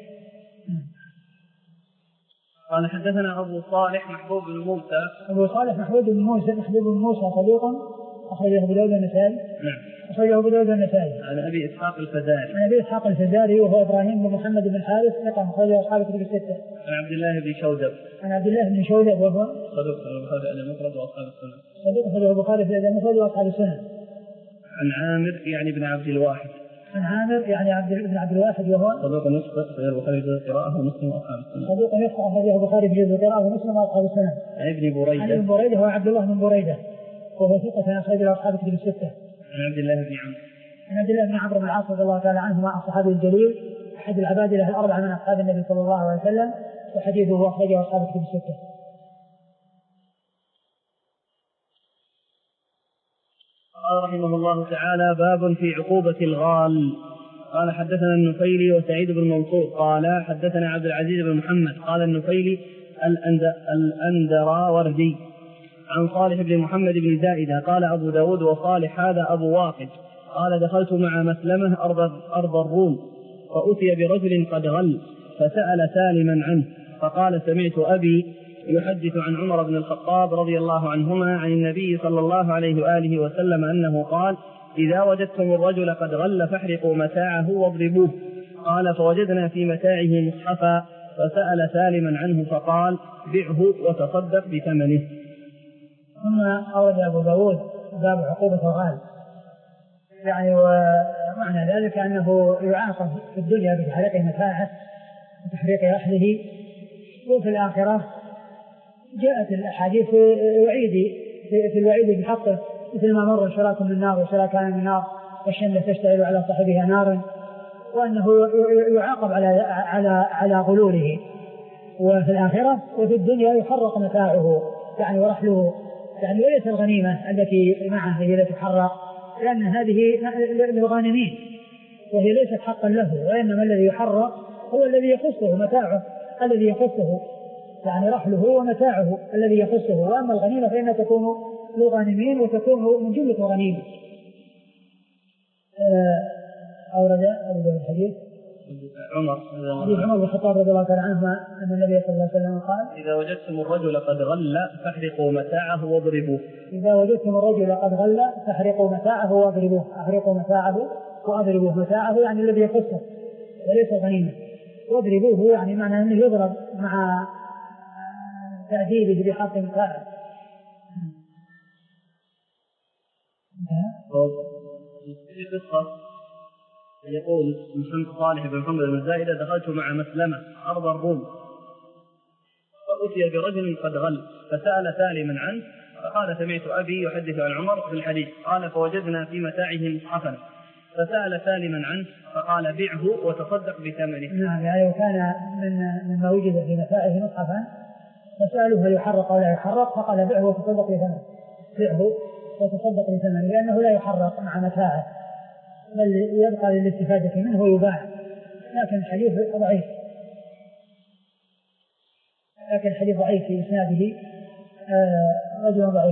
قال حدثنا أبو صالح محبوب بن موسى. أبو صالح محبوب بن موسى محبوب بن موسى صدوق أخرجه أبو داود النسائي. نعم. أخرجه أبو داود النسائي. عن أبي إسحاق الفزاري. عن أبي إسحاق الفزاري وهو إبراهيم بن محمد بن حارث ثقة أخرجه أصحاب الكتب الستة. عن عبد الله بن شوذب. عن عبد الله بن شوذب وهو صدوق البخاري المفرد وأصحاب السنن. صدوق أخرجه البخاري في المفرد وأصحاب السنن. عن عامر يعني بن عبد الواحد. عن عامر يعني عبد بن عبد الواحد وهو صدوق يخطئ أخرجه البخاري في قراءة ومسلم وأصحاب السنن. صدوق يخطئ أخرجه البخاري في قراءة ومسلم وأصحاب السنن. عن ابن بريدة. عن ابن بريدة هو عبد الله بن بريدة وهو ثقة أخرجه أصحاب الكتب الستة. عن عبد الله بن عمرو. عن عبد الله بن عمرو بن العاص رضي الله تعالى عنهما الصحابي الجليل أحد العبادلة الأربعة من أصحاب النبي صلى الله عليه وسلم، وحديثه أخرجه أصحاب الكتب الستة. قال رحمه الله تعالى باب في عقوبة الغال. قال حدثنا النفيلي وسعيد بن منصور قال حدثنا عبد العزيز بن محمد قال النفيلي الأندراوردي عن صالح بن محمد بن زائدة قال أبو داود وصالح هذا أبو واقد قال دخلت مع مسلمة أرض, أرض الروم فأتي برجل قد غل فسأل سالما عنه فقال سمعت أبي يحدث عن عمر بن الخطاب رضي الله عنهما عن النبي صلى الله عليه وآله وسلم أنه قال إذا وجدتم الرجل قد غل فاحرقوا متاعه واضربوه. قال فوجدنا في متاعه مصحفا فسأل سالما عنه فقال بعه وتصدق بثمنه. ثم أورد أبو داود باب عقوبة الغال، يعني ومعنى ذلك أنه يعاقب في الدنيا بتحريق متاعه وتحريق أهله، وفي الآخرة جاءت الأحاديث الوعيد في الوعيد بحقه مثل ما مر شراك من النار وشراكان من النار والشمس تشتعل على صاحبها نارا، وأنه يعاقب على على على غلوله. وفي الآخرة وفي الدنيا يحرق متاعه يعني ورحله، يعني وليس الغنيمة التي معه هي التي تحرق، لأن هذه للغانمين وهي ليست حقا له، وإنما الذي يحرق هو الذي يخصه متاعه الذي يخصه يعني رحله ومتاعه الذي يخصه، وأما الغنيمة فإنها تكون للغانمين وتكون من جملة الغنيمة. أورد أبو داود الحديث عمر حديث عمر بن الخطاب رضي الله تعالى عنه أن النبي صلى الله عليه وسلم قال إذا وجدتم الرجل قد غل فاحرقوا متاعه واضربوه. إذا وجدتم الرجل قد غل فاحرقوا متاعه واضربوه. أحرقوا متاعه وأضربوه. متاعه يعني الذي يخصه وليس غنيمة، واضربوه يعني معنى أنه يضرب مع تأديبه بحق متاعه. في قصة يقول محمد صالح بن محمد بن زائدة دخلت مع مسلمة أرض الروم فأتي برجل قد غل فسأل سالما عنه فقال سمعت أبي يحدث عن عمر في الحديث قال فوجدنا في متاعه مصحفا فسأل سالما عنه فقال بعه وتصدق بثمنه. نعم، يعني كان من مما وجد في متاعه مصحفا فسألوه هل يحرق أو لا يحرق فقال بعه وتصدق بثمنه. بعه وتصدق بثمنه لأنه لا يحرق مع متاعه بل يبقى للاستفادة منه ويباع. لكن الحديث ضعيف لكن الحديث ضعيف في إسناده آه رجل ضعيف.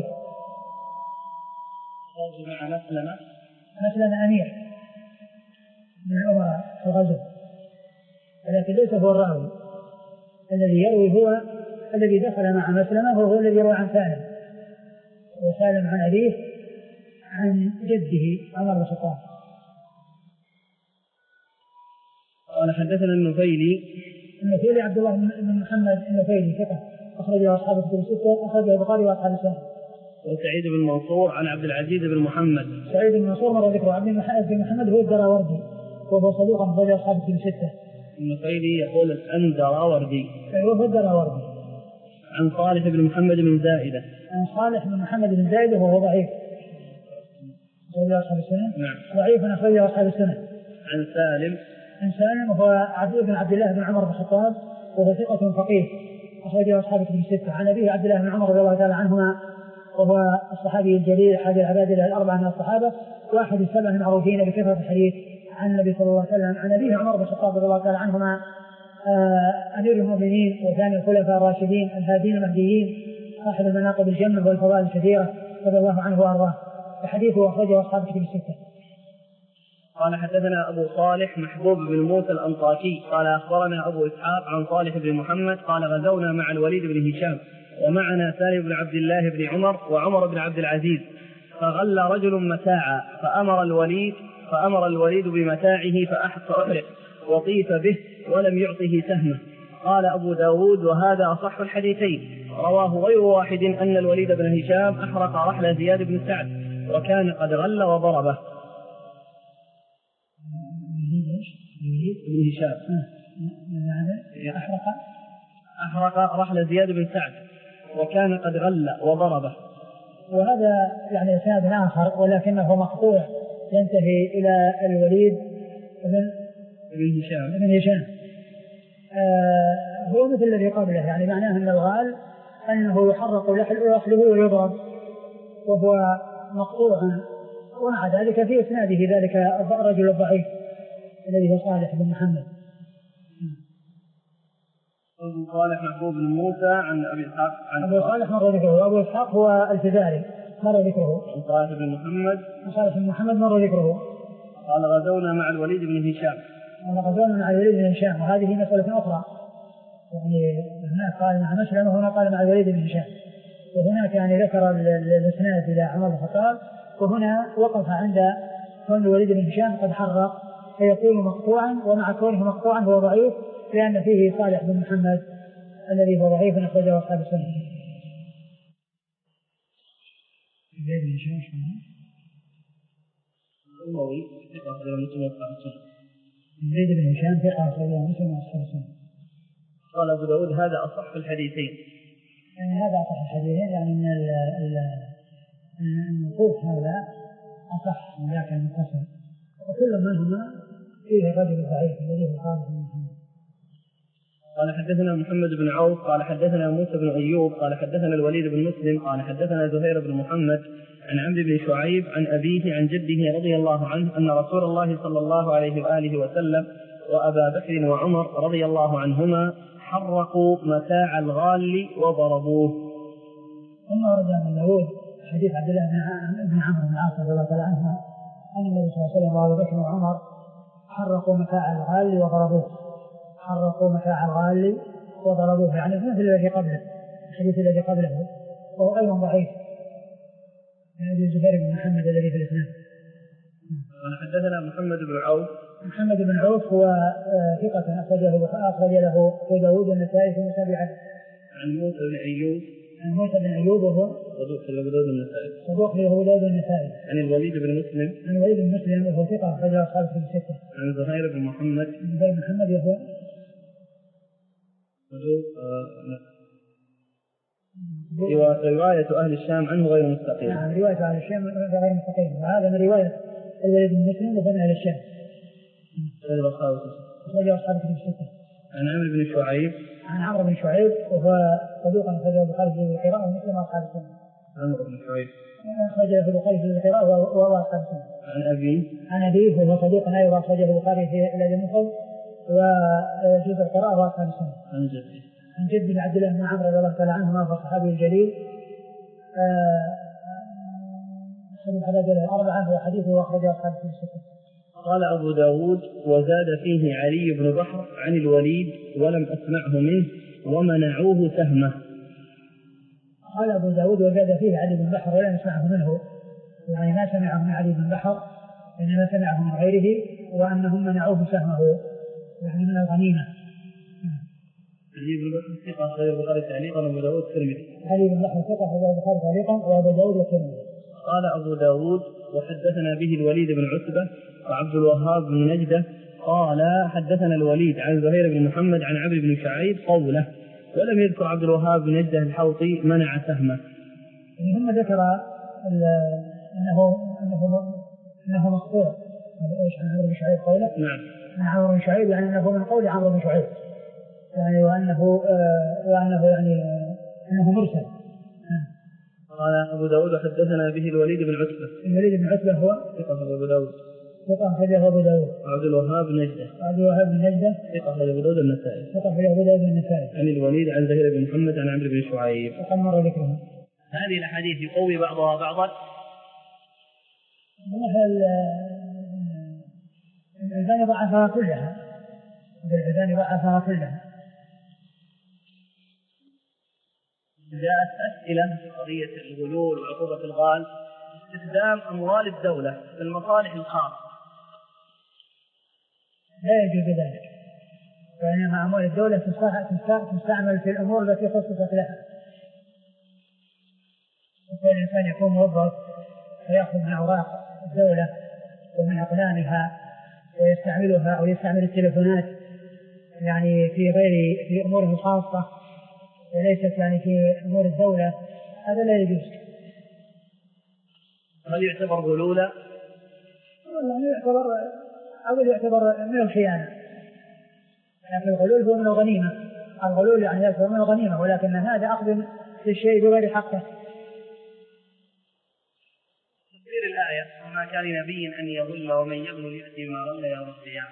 مع مسلمة مسلمة أمير من الأمراء في الغزو، ولكن ليس هو الراوي. الذي يروي هو الذي دخل مع مسلمة وهو الذي يروي عن سالم، وسالم عن أبيه عن جده عمر بن الخطاب. قال حدثنا النفيلي النفيلي عبد الله بن محمد النفيلي ثقة أخرجه أصحاب الكتب الستة، أخرجه البخاري وأصحاب السنة. وسعيد بن منصور عن عبد العزيز بن محمد. سعيد بن منصور مر ذكره. عبد بن محمد هو الدراوردي وهو صدوق أخرجه أصحاب الكتب الستة. النفيلي يقول الدراوردي هو الدراوردي. عن صالح بن محمد بن زائدة. عن صالح بن محمد بن زائدة وهو ضعيف أخرجه أصحاب السنة. نعم. ضعيف أخرجه أصحاب السنة. عن سالم. عن سالم وهو عبد بن عبد الله بن عمر بن الخطاب وهو ثقة فقيه أخرجه أصحاب الكتب الستة. عن أبيه عبد الله بن عمر رضي الله تعالى عنهما وهو الصحابي الجليل أحد العباد الأربعة من الصحابة واحد السبع المعروفين بكثرة الحديث عن النبي صلى الله عليه وسلم. عن أبيه عمر بن الخطاب رضي الله تعالى عنهما أمير المؤمنين وثاني الخلفاء الراشدين الهادين المهديين صاحب المناقب الجمة والفضائل الكثيرة رضي الله عنه وأرضاه. وحديثه أخرجه أصحاب الكتب الستة. قال حدثنا أبو صالح محبوب بن موسى الأنطاكي قال أخبرنا أبو إسحاق عن صالح بن محمد قال غزونا مع الوليد بن هشام ومعنا سالم بن عبد الله بن عمر وعمر بن عبد العزيز فغل رجل متاعا فأمر الوليد فأمر الوليد بمتاعه فأحرق وطيف به ولم يعطه سهمه. قال أبو داود وهذا أصح الحديثين. رواه غير واحد أن الوليد بن هشام أحرق رحل زياد بن سعد وكان قد غل وضربه. بن هشام أحرق أحرق رحل زياد بن سعد وكان قد غل وضربه. وهذا يعني إسناد آخر ولكنه مقطوع ينتهي إلى الوليد بن بن هشام بن هشام آه هو مثل الذي قبله، يعني معناه أن الغال أنه يحرق لحله ويضرب وهو مقطوع. ومع ذلك في إسناده ذلك الرجل الضعيف الذي هو صالح بن محمد. أبو صالح محبوب بن موسى عن أبي إسحاق عن أبو صالح مر ذكره وأبو إسحاق هو الفزاري مر ذكره. عن صالح بن محمد عن صالح بن محمد مر ذكره. قال غزونا مع الوليد بن هشام. قال غزونا مع الوليد بن هشام وهذه مسألة أخرى، يعني هناك قال مع مسلم وهنا قال مع الوليد بن هشام، وهناك يعني ذكر الإسناد إلى عمر بن الخطاب وهنا وقف عند كون الوليد بن هشام قد حرق فيكون مقطوعا، ومع كونه مقطوعا هو ضعيف لأن فيه صالح بن محمد الذي هو ضعيف أخرجه أصحاب السنة. الوليد بن هشام شنو؟ الأموي ثقة أخرجه مسلم وأصحاب السنة. الوليد بن هشام ثقة أخرجه مسلم وأصحاب السنة. قال أبو داود هذا أصح الحديثين. يعني هذا أصح الحديثين، يعني من النصوص هذا أصح من ذاك المتصل، وكل منهما فيه الرجل الضعيف الذي هو خالد بن محمد. قال حدثنا محمد بن عوف قال حدثنا موسى بن أيوب قال حدثنا الوليد بن مسلم قال حدثنا زهير بن محمد عن عمرو بن شعيب عن أبيه عن جده رضي الله عنه أن رسول الله صلى الله عليه وآله وسلم وأبا بكر وعمر رضي الله عنهما حرقوا متاع الغال وضربوه. ثم ورد من داود حديث عبد الله بن عمرو بن العاص رضي الله تعالى عنه أن النبي صلى الله عليه وسلم وأبا بكر وعمر حرقوا متاع الغال وضربوه. حرقوا متاع الغال وضربوه، يعني مثل الذي قبله، الحديث الذي قبله وهو أيضا ضعيف من زهير بن محمد الذي في الإسناد. قال حدثنا محمد بن عوف. محمد بن عوف هو ثقة أخرجه أخرج له أبو داود النسائي في مسابعة. عن موسى بن أيوب. عن موسى بن أيوب وهو صدوق في أبو داود النسائي. صدوق في أبو داود النسائي. عن الوليد بن مسلم. عن الوليد بن مسلم وهو ثقة أخرجه أصحاب في الستة. عن زهير بن محمد. عن زهير بن محمد وهو صدوق. رواية أهل الشام عنه غير مستقيم. نعم رواية أهل الشام غير مستقيم، وهذا من رواية الوليد بن مسلم وبنى أهل الشام. أخرجه أصحاب في الستة. عن عمرو بن شعيب. عن عمرو بن شعيب وهو صدوق أخرجه البخاري في القراءة ومسلم وأصحاب السنة. عمرو بن شعيب أخرجه في البخاري في القراءة وهو خمسون. عن أبي عن أبيه وهو صديق أيضا أخرجه البخاري في الذي المفرد وجزء القراءة وهو خمسون. عن جده عن جد بن عبد الله بن عمرو رضي الله تعالى عنهما وهو الصحابي الجليل حديث حديث الأربعة وحديثه أخرجه أصحاب في الستة. قال أبو داود وزاد فيه علي بن بحر عن الوليد ولم أسمعه منه ومنعوه سهمه. قال أبو داود وزاد فيه علي بن بحر ولم يسمعه منه، يعني ما سمعه من علي بن بحر إنما سمعه من غيره وأنهم منعوه سهمه يعني من الغنيمة. علي بن بحر ثقة غير البخاري تعليقا وأبو داود الترمذي. علي بن بحر ثقة غير البخاري تعليقا وأبو داود الترمذي. قال أبو داود وحدثنا به الوليد بن عتبة وعبد الوهاب بن نجدة قال حدثنا الوليد عن زهير بن محمد عن عمرو بن شعيب قوله ولم يذكر عبد الوهاب بن نجدة الحوطي منع سهمه. يعني ثم ذكر أنه أنه أنه مقطوع. إيش عن عمرو بن شعيب قوله؟ نعم. عن عمرو بن شعيب يعني أنه من قول عمرو بن شعيب يعني وأنه آه وأنه يعني أنه مرسل. قال أبو داود حدثنا به الوليد بن عتبة. الوليد بن عتبة هو ثقة أبو داود. ثقة أخرجه أبو داود. عبد الوهاب بن نجدة. عبد الوهاب بن نجدة. ثقة أبو داود النسائي. ثقة أبو داود النسائي. عن الوليد عن زهير بن محمد عن عمرو بن شعيب. وقد مر ذكره. هذه الأحاديث يقوي بعضها بعضا. مثل الألباني ضعفها كلها. الألباني ضعفها كلها. جاءت أسئلة في قضية الغلول وعقوبة الغال استخدام أموال الدولة في المصالح الخاصة. لا يجوز ذلك، فإنما أموال الدولة تستعمل في الأمور التي خصصت لها. وكل الإنسان يكون موظف ويأخذ من أوراق الدولة ومن أقلامها ويستعملها أو يستعمل التلفونات يعني في غير في أموره الخاصة وليست يعني في أمور الدولة، هذا لا يجوز. هل يعتبر غلولا؟ والله يعتبر أول يعتبر من الخيانة، لكن الغلول هو من الغنيمة. الغلول يعني يعتبر من الغنيمة، ولكن هذا أخذ في الشيء بغير حقه. تفسير الآية وما كان نبي أن يغل ومن يغل يأتي ما غل يوم القيامة.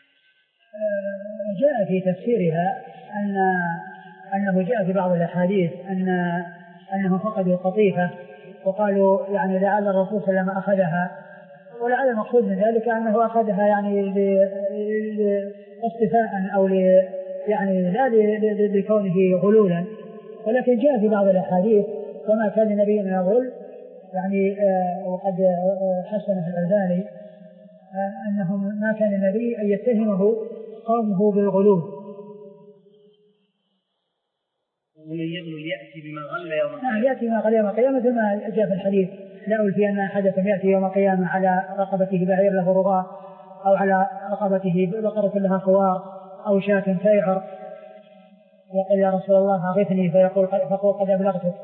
جاء في تفسيرها أن أنه جاء في بعض الأحاديث أن أنه فقدوا قطيفة وقالوا يعني لعل الرسول صلى الله عليه وسلم أخذها، ولعل المقصود من ذلك أنه أخذها يعني لاصطفاء أو يعني لا لكونه غلولا، ولكن جاء في بعض الأحاديث وما كان النبي أن يغل يعني آه وقد آه حسنه الألباني آه أنه ما كان النبي أن يتهمه قومه بالغلول. ومن يغل يأتي بما غل يوم القيامة. نعم يأتي بما غل يوم القيامة ما جاء في الحديث لا ألفي أن أحدكم يأتي يوم القيامة على رقبته بعير له رغاء أو على رقبته بقرة لها خوار أو شاة تيعر يقول يا رسول الله أغثني فيقول فقول قد أبلغتك.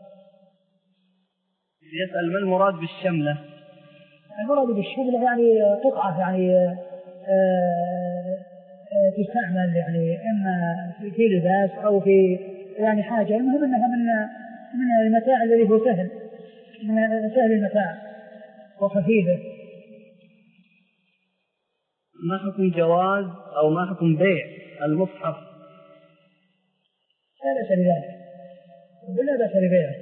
يسأل ما المراد بالشملة؟ المراد بالشملة يعني قطعة يعني آآ آآ تستعمل يعني إما في لباس أو في يعني حاجة، المهم أنها من من المتاع الذي هو سهل من سهل المتاع وخفيفه. ما حكم جواز أو ما حكم بيع المصحف؟ لا بأس بذلك، ولا بأس ببيعه.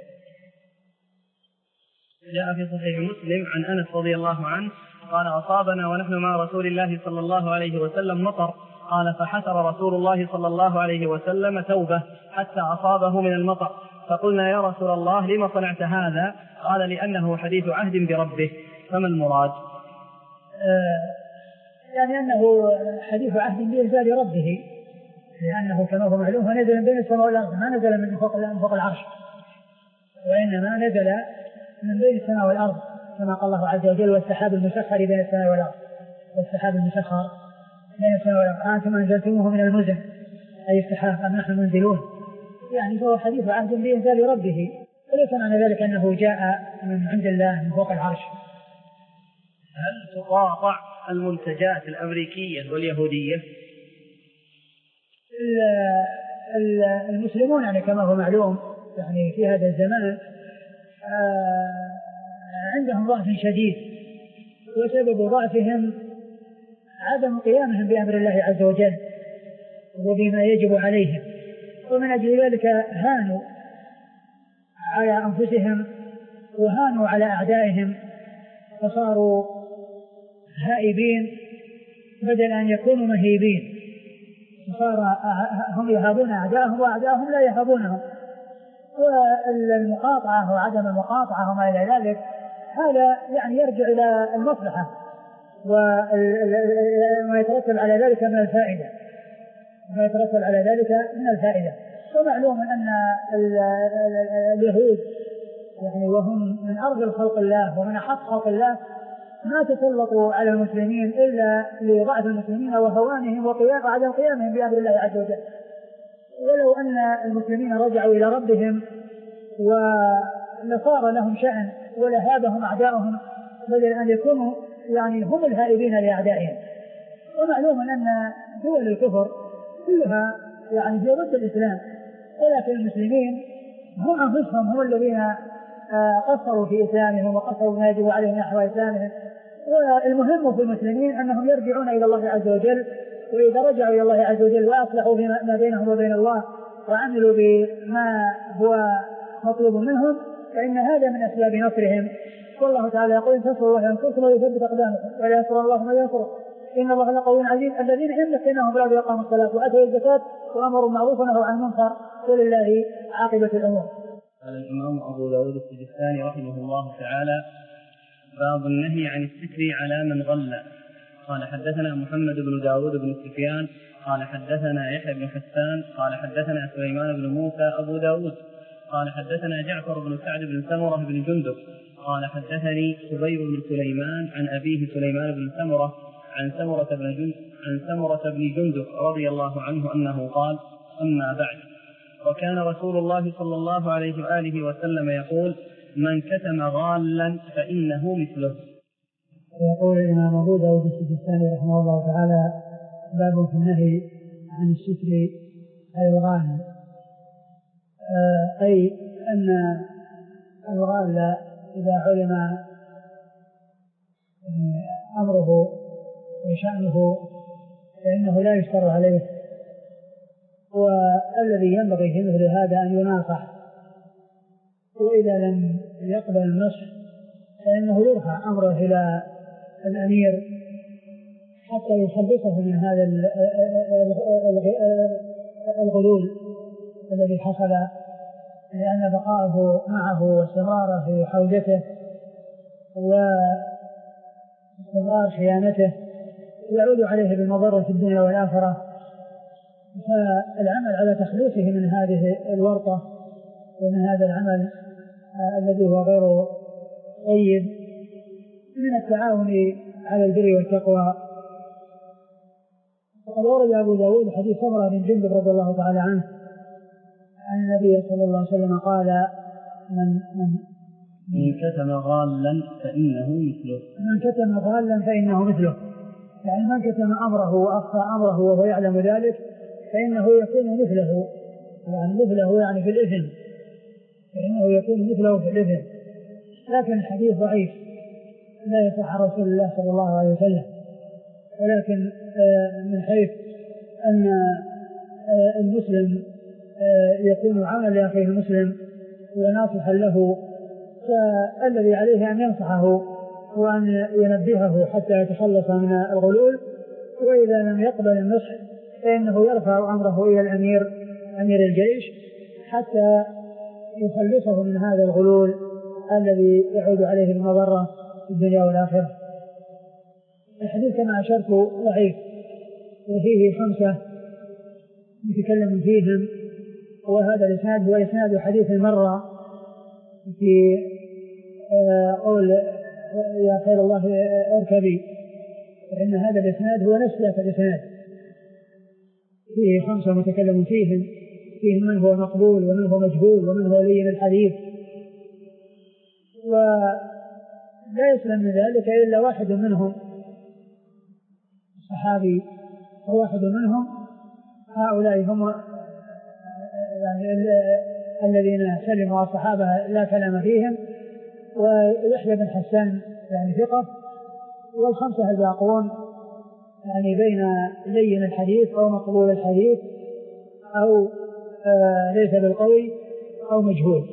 جاء في صحيح مسلم عن أنس رضي الله عنه قال أصابنا ونحن مع رسول الله صلى الله عليه وسلم مطر، قال فحسر رسول الله صلى الله عليه وسلم ثوبه حتى أصابه من المطر، فقلنا يا رسول الله لما صنعت هذا؟ قال لأنه حديث عهد بربه. فما المراد؟ آه يعني أنه حديث عهد بإنزال ربه، لأنه كما هو معلوم نزل بين السماء والأرض، ما نزل من فوق من فوق العرش، وإنما نزل من بين السماء والأرض كما قال الله عز وجل والسحاب المسخر بين السماء والأرض، والسحاب المسخر بين السماء والأرض أنتم أنزلتموه من المزن أي السحاب أم نحن منزلون، يعني هو حديث عهد بإنزال ربه، وليس معنى ذلك أنه جاء من عند الله من فوق العرش. هل تقاطع المنتجات الأمريكية واليهودية؟ المسلمون يعني كما هو معلوم يعني في هذا الزمان عندهم ضعف شديد، وسبب ضعفهم عدم قيامهم بأمر الله عز وجل وبما يجب عليهم، ومن أجل ذلك هانوا على أنفسهم وهانوا على أعدائهم، فصاروا هائبين بدل أن يكونوا مهيبين، فصار هم يهابون أعدائهم وأعدائهم لا يهابونهم. والمقاطعة وعدم المقاطعة وما إلى ذلك هذا يعني يرجع إلى المصلحة وما يترتب على ذلك من الفائدة ما يترتب على ذلك من الفائدة. ومعلوم أن اليهود يعني وهم من أرذل خلق الله ومن أحق خلق الله ما تسلطوا على المسلمين إلا لضعف المسلمين وهوانهم وعدم قيامهم بأمر الله عز وجل. ولو أن المسلمين رجعوا إلى ربهم ولصار لهم شأن ولهابهم أعداؤهم بدل أن يكونوا يعني هم الهائبين لأعدائهم. ومعلوم أن دول الكفر كلها يعني هي ضد الإسلام، ولكن المسلمين هم أنفسهم هم الذين قصروا في إسلامهم وقصروا ما يجب عليهم نحو إسلامهم. والمهم في المسلمين أنهم يرجعون إلى الله عز وجل، وإذا رجعوا إلى الله عز وجل وأصلحوا ما بينهم وبين الله وعملوا بما هو مطلوب منهم فإن هذا من أسباب نصرهم. والله تعالى يقول إن تنصروا الله ينصركم ويثبت أقدامكم ولا ينصر الله من ينصره إن الله لقوي عزيز. الذين إن مكناهم في الأرض أقاموا الصلاة وآتوا الزكاة وأمروا بالمعروف ونهوا عن المنكر ولله عاقبة الأمور. قال الإمام أبو داود السجستاني رحمه الله تعالى: باب النهي عن الستر على من غل. قال حدثنا محمد بن داود بن سفيان قال حدثنا يحيى بن حسان قال حدثنا سليمان بن موسى أبو داود قال حدثنا جعفر بن سعد بن سمرة بن جندب قال حدثني سبير بن سليمان عن أبيه سليمان بن سمرة عن سمرة بن جندب عن سمرة بن جندب رضي الله عنه أنه قال: أما بعد، وكان رسول الله صلى الله عليه وآله وسلم يقول: من كتم غالا فإنه مثله. يقول الإمام أبو داود السجستاني رحمه الله تعالى: باب في النهي عن الستر على الغال، أي أن الغال إذا علم أمره وشأنه فإنه لا يشتر عليه، والذي ينبغي في مثل هذا أن يناصح، وإذا لم يقبل النصح فإنه يرفع أمره إلى الأمير حتى يخلصه من هذا الغلول الذي حصل، لأن بقاءه معه واستمراره في حوزته واستمرار خيانته يعود عليه بالمضرة في الدنيا والآخرة. فالعمل على تخليصه من هذه الورطة ومن هذا العمل الذي هو غير طيب من التعاون على البر والتقوى. وقد ورد أبو داود حديث سمرة بن جندب رضي الله تعالى عنه عن النبي صلى الله عليه وسلم قال: من من من كتم غالا فإنه مثله. من كتم غالا فإنه مثله، يعني من كتم أمره وأخفى أمره وهو يعلم ذلك فإنه يكون مثله، يعني مثله يعني في الإثم، فإنه يكون مثله في الإثم. لكن الحديث ضعيف لا يصح عن رسول الله صلى الله عليه وسلم، ولكن من حيث أن المسلم يكون عمل لأخيه المسلم وناصحا له، فالذي عليه أن ينصحه وأن ينبهه حتى يتخلص من الغلول، وإذا لم يقبل النصح فإنه يرفع أمره إلى الأمير أمير الجيش حتى يخلصه من هذا الغلول الذي يعود عليه المضرة في الدنيا والآخرة. الحديث كما أشرت ضعيف، وفيه خمسة نتكلم فيهم، وهذا الإسناد هو إسناد حديث المرة في قول يا خير الله اركبي، فإن هذا الإسناد هو نفس ذاك الإسناد، فيه خمسة متكلم فيهم، فيهم من هو مقبول ومن هو مجهول ومن هو لين الحديث، ولا يسلم من ذلك إلا واحد منهم صحابي، وواحد منهم هؤلاء هم يعني الذين سلموا الصحابة لا كلام فيهم، ويحيى بن حسان يعني ثقة، والخمسة الباقون يعني بين لين الحديث أو مقبول الحديث أو آه ليس بالقوي أو مجهول.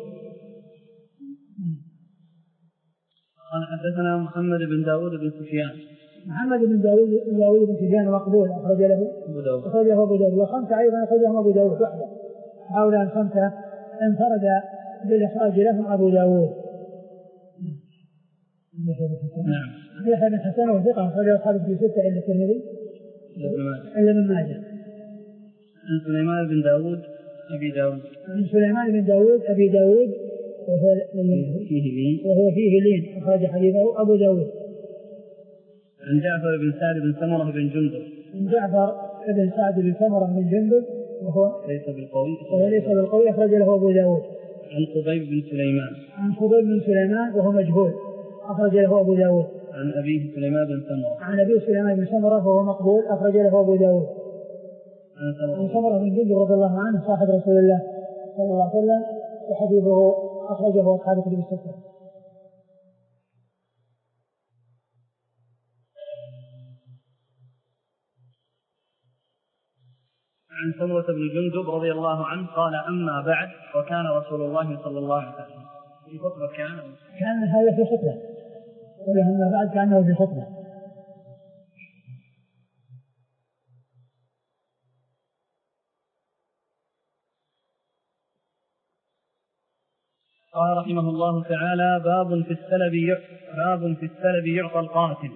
قال حدثنا محمد بن داود بن سفيان. محمد بن داود بن داود بن سفيان مقبول أخرج له أخرجه أبو داود، وخمسة أيضا أخرجهم أبو داود وحده. هؤلاء الخمسة انفرد بالإخراج لهم أبو داود. نعم. يحيى بن حسان وثقة أخرجه أصحاب في ستة إلا الترمذي إلا من ماجه. عن سليمان بن داود أبي داود. عن سليمان بن داود أبي داود وهو فيه لين وهو فيه لين أخرج حديثه أبو داود. عن جعفر بن سعد بن سمرة بن جندب. عن جعفر بن سعد بن سمرة بن جندب وهو ليس بالقوي وهو ليس بالقوي أخرج له أبو داود. عن خبيب بن سليمان. عن خبيب بن سليمان وهو مجهول أخرج له أبو داود. عن أبيه سليمان بن سمرة. عن أبيه سليمان بن سمرة وهو مقبول أخرج له أبو داود. عن سمرة بن جندب رضي الله عنه صاحب رسول الله صلى الله عليه وسلم، وحديثه أخرجه أصحاب كتب الستة. عن سمرة بن جندب رضي الله عنه قال: أما بعد، وكان رسول الله صلى الله عليه وسلم في خطبة كان كان هذا في خطبة، ولما بعد كانه في خطبة. قال رحمه الله تعالى: باب في السلب باب في السلب يعطى القاتل.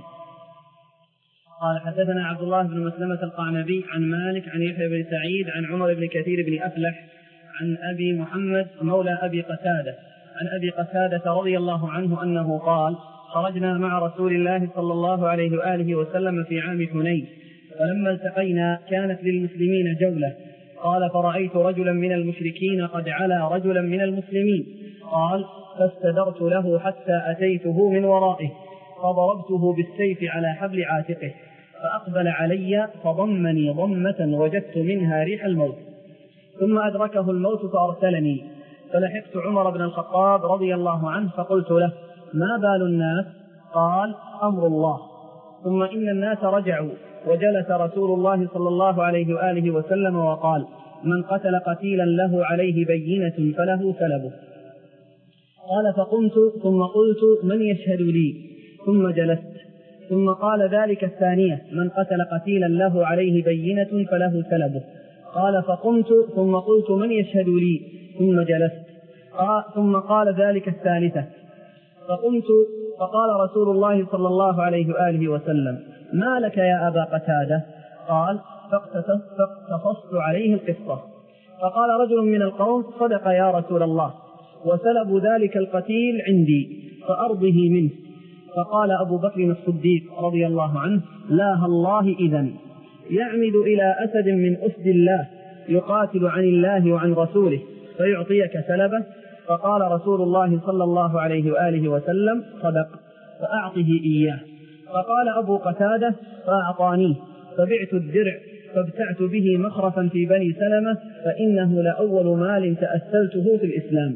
قال حدثنا عبد الله بن مسلمة القعنبي عن مالك عن يحيى بن سعيد عن عمر بن كثير بن أفلح عن أبي محمد مولى أبي قتادة عن أبي قتادة رضي الله عنه أنه قال: خرجنا مع رسول الله صلى الله عليه وآله وسلم في عام حنين، فلما التقينا كانت للمسلمين جولة. قال: فرأيت رجلا من المشركين قد علا رجلا من المسلمين. قال: فاستدرت له حتى أتيته من ورائه، فضربته بالسيف على حبل عاتقه، فأقبل علي فضمني ضمة وجدت منها ريح الموت، ثم أدركه الموت فأرسلني، فلحقت عمر بن الخطاب رضي الله عنه فقلت له: ما بال الناس؟ قال: أمر الله. ثم إن الناس رجعوا، وجلس رسول الله صلى الله عليه وآله وسلم وقال: من قتل قتيلا له عليه بينة فله سلبه. قال: فقمت ثم قلت: من يشهد لي؟ ثم جلست. ثم قال ذلك الثانية: من قتل قتيلا له عليه بينة فله سلبه. قال: فقمت ثم قلت: من يشهد لي؟ ثم جلست. قال ثم قال ذلك الثالثة. فقمت فقال رسول الله صلى الله عليه وآله وسلم: ما لك يا أبا قتادة؟ قال: فاقتصصت عليه القصة. فقال رجل من القوم: صدق يا رسول الله، وسلب ذلك القتيل عندي فأرضه منه. فقال أبو بكر الصديق رضي الله عنه: لا الله إذن، يعمد إلى أسد من أسد الله يقاتل عن الله وعن رسوله فيعطيك سلبه. فقال رسول الله صلى الله عليه وآله وسلم: صدق، فأعطه إياه. فقال أبو قتادة: فأعطانيه، فبعت الدرع فابتعت به مخرفا في بني سلمة، فإنه لأول مال تأسلته في الإسلام.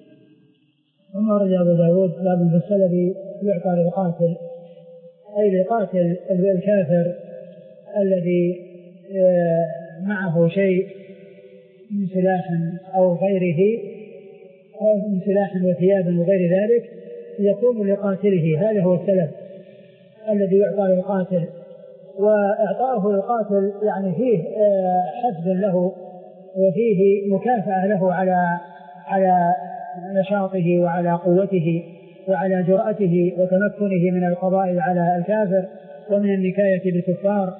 ثم رجع أبو داود: باب في السلب يعطى للقاتل، أي لقاتل الكافر الذي معه شيء من سلاح أو غيره، أو من سلاح وثياب وغير ذلك، يكون لقاتله. هذا هو السلب الذي يعطى للقاتل. وإعطاؤه للقاتل يعني فيه حفظ له، وفيه مكافأة له على على نشاطه وعلى قوته وعلى جرأته وتمكنه من القضاء على الكافر ومن النكاية بالكفار.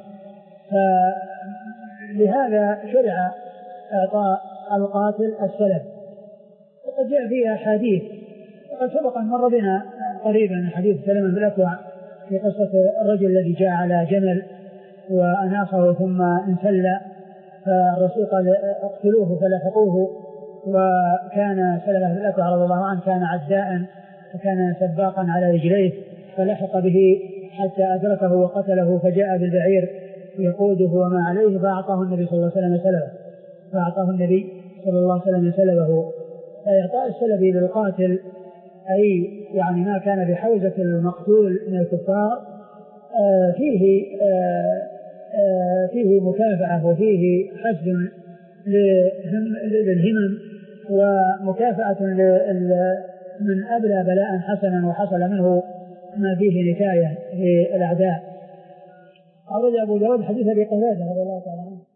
فلهذا شرع إعطاء القاتل السلب. وقد جاء فيها حديث، وقد سبق أن مر بنا قريبا حديث سلمة بن الأكوع في قصة الرجل الذي جاء على جمل وأناقه ثم انسل، فالرسول قال: اقتلوه فلحقوه. وكان سلمة بن الأكوع رضي الله عنه كان عداء وكان سباقا على رجليه، فلحق به حتى أدركه وقتله، فجاء بالبعير يقوده وما عليه، فأعطاه النبي صلى الله عليه وسلم سلبه فأعطاه النبي صلى الله عليه وسلم سلبه إعطاء السلب للقاتل أي يعني ما كان بحوزة المقتول من الكفار فيه فيه مكافأة وفيه حسن للهمم ومكافأة من أبلى بلاء حسنا وحصل منه ما فيه نكاية للأعداء. أورد أبو داود حديث أبي قتادة رضي الله تعالى عنه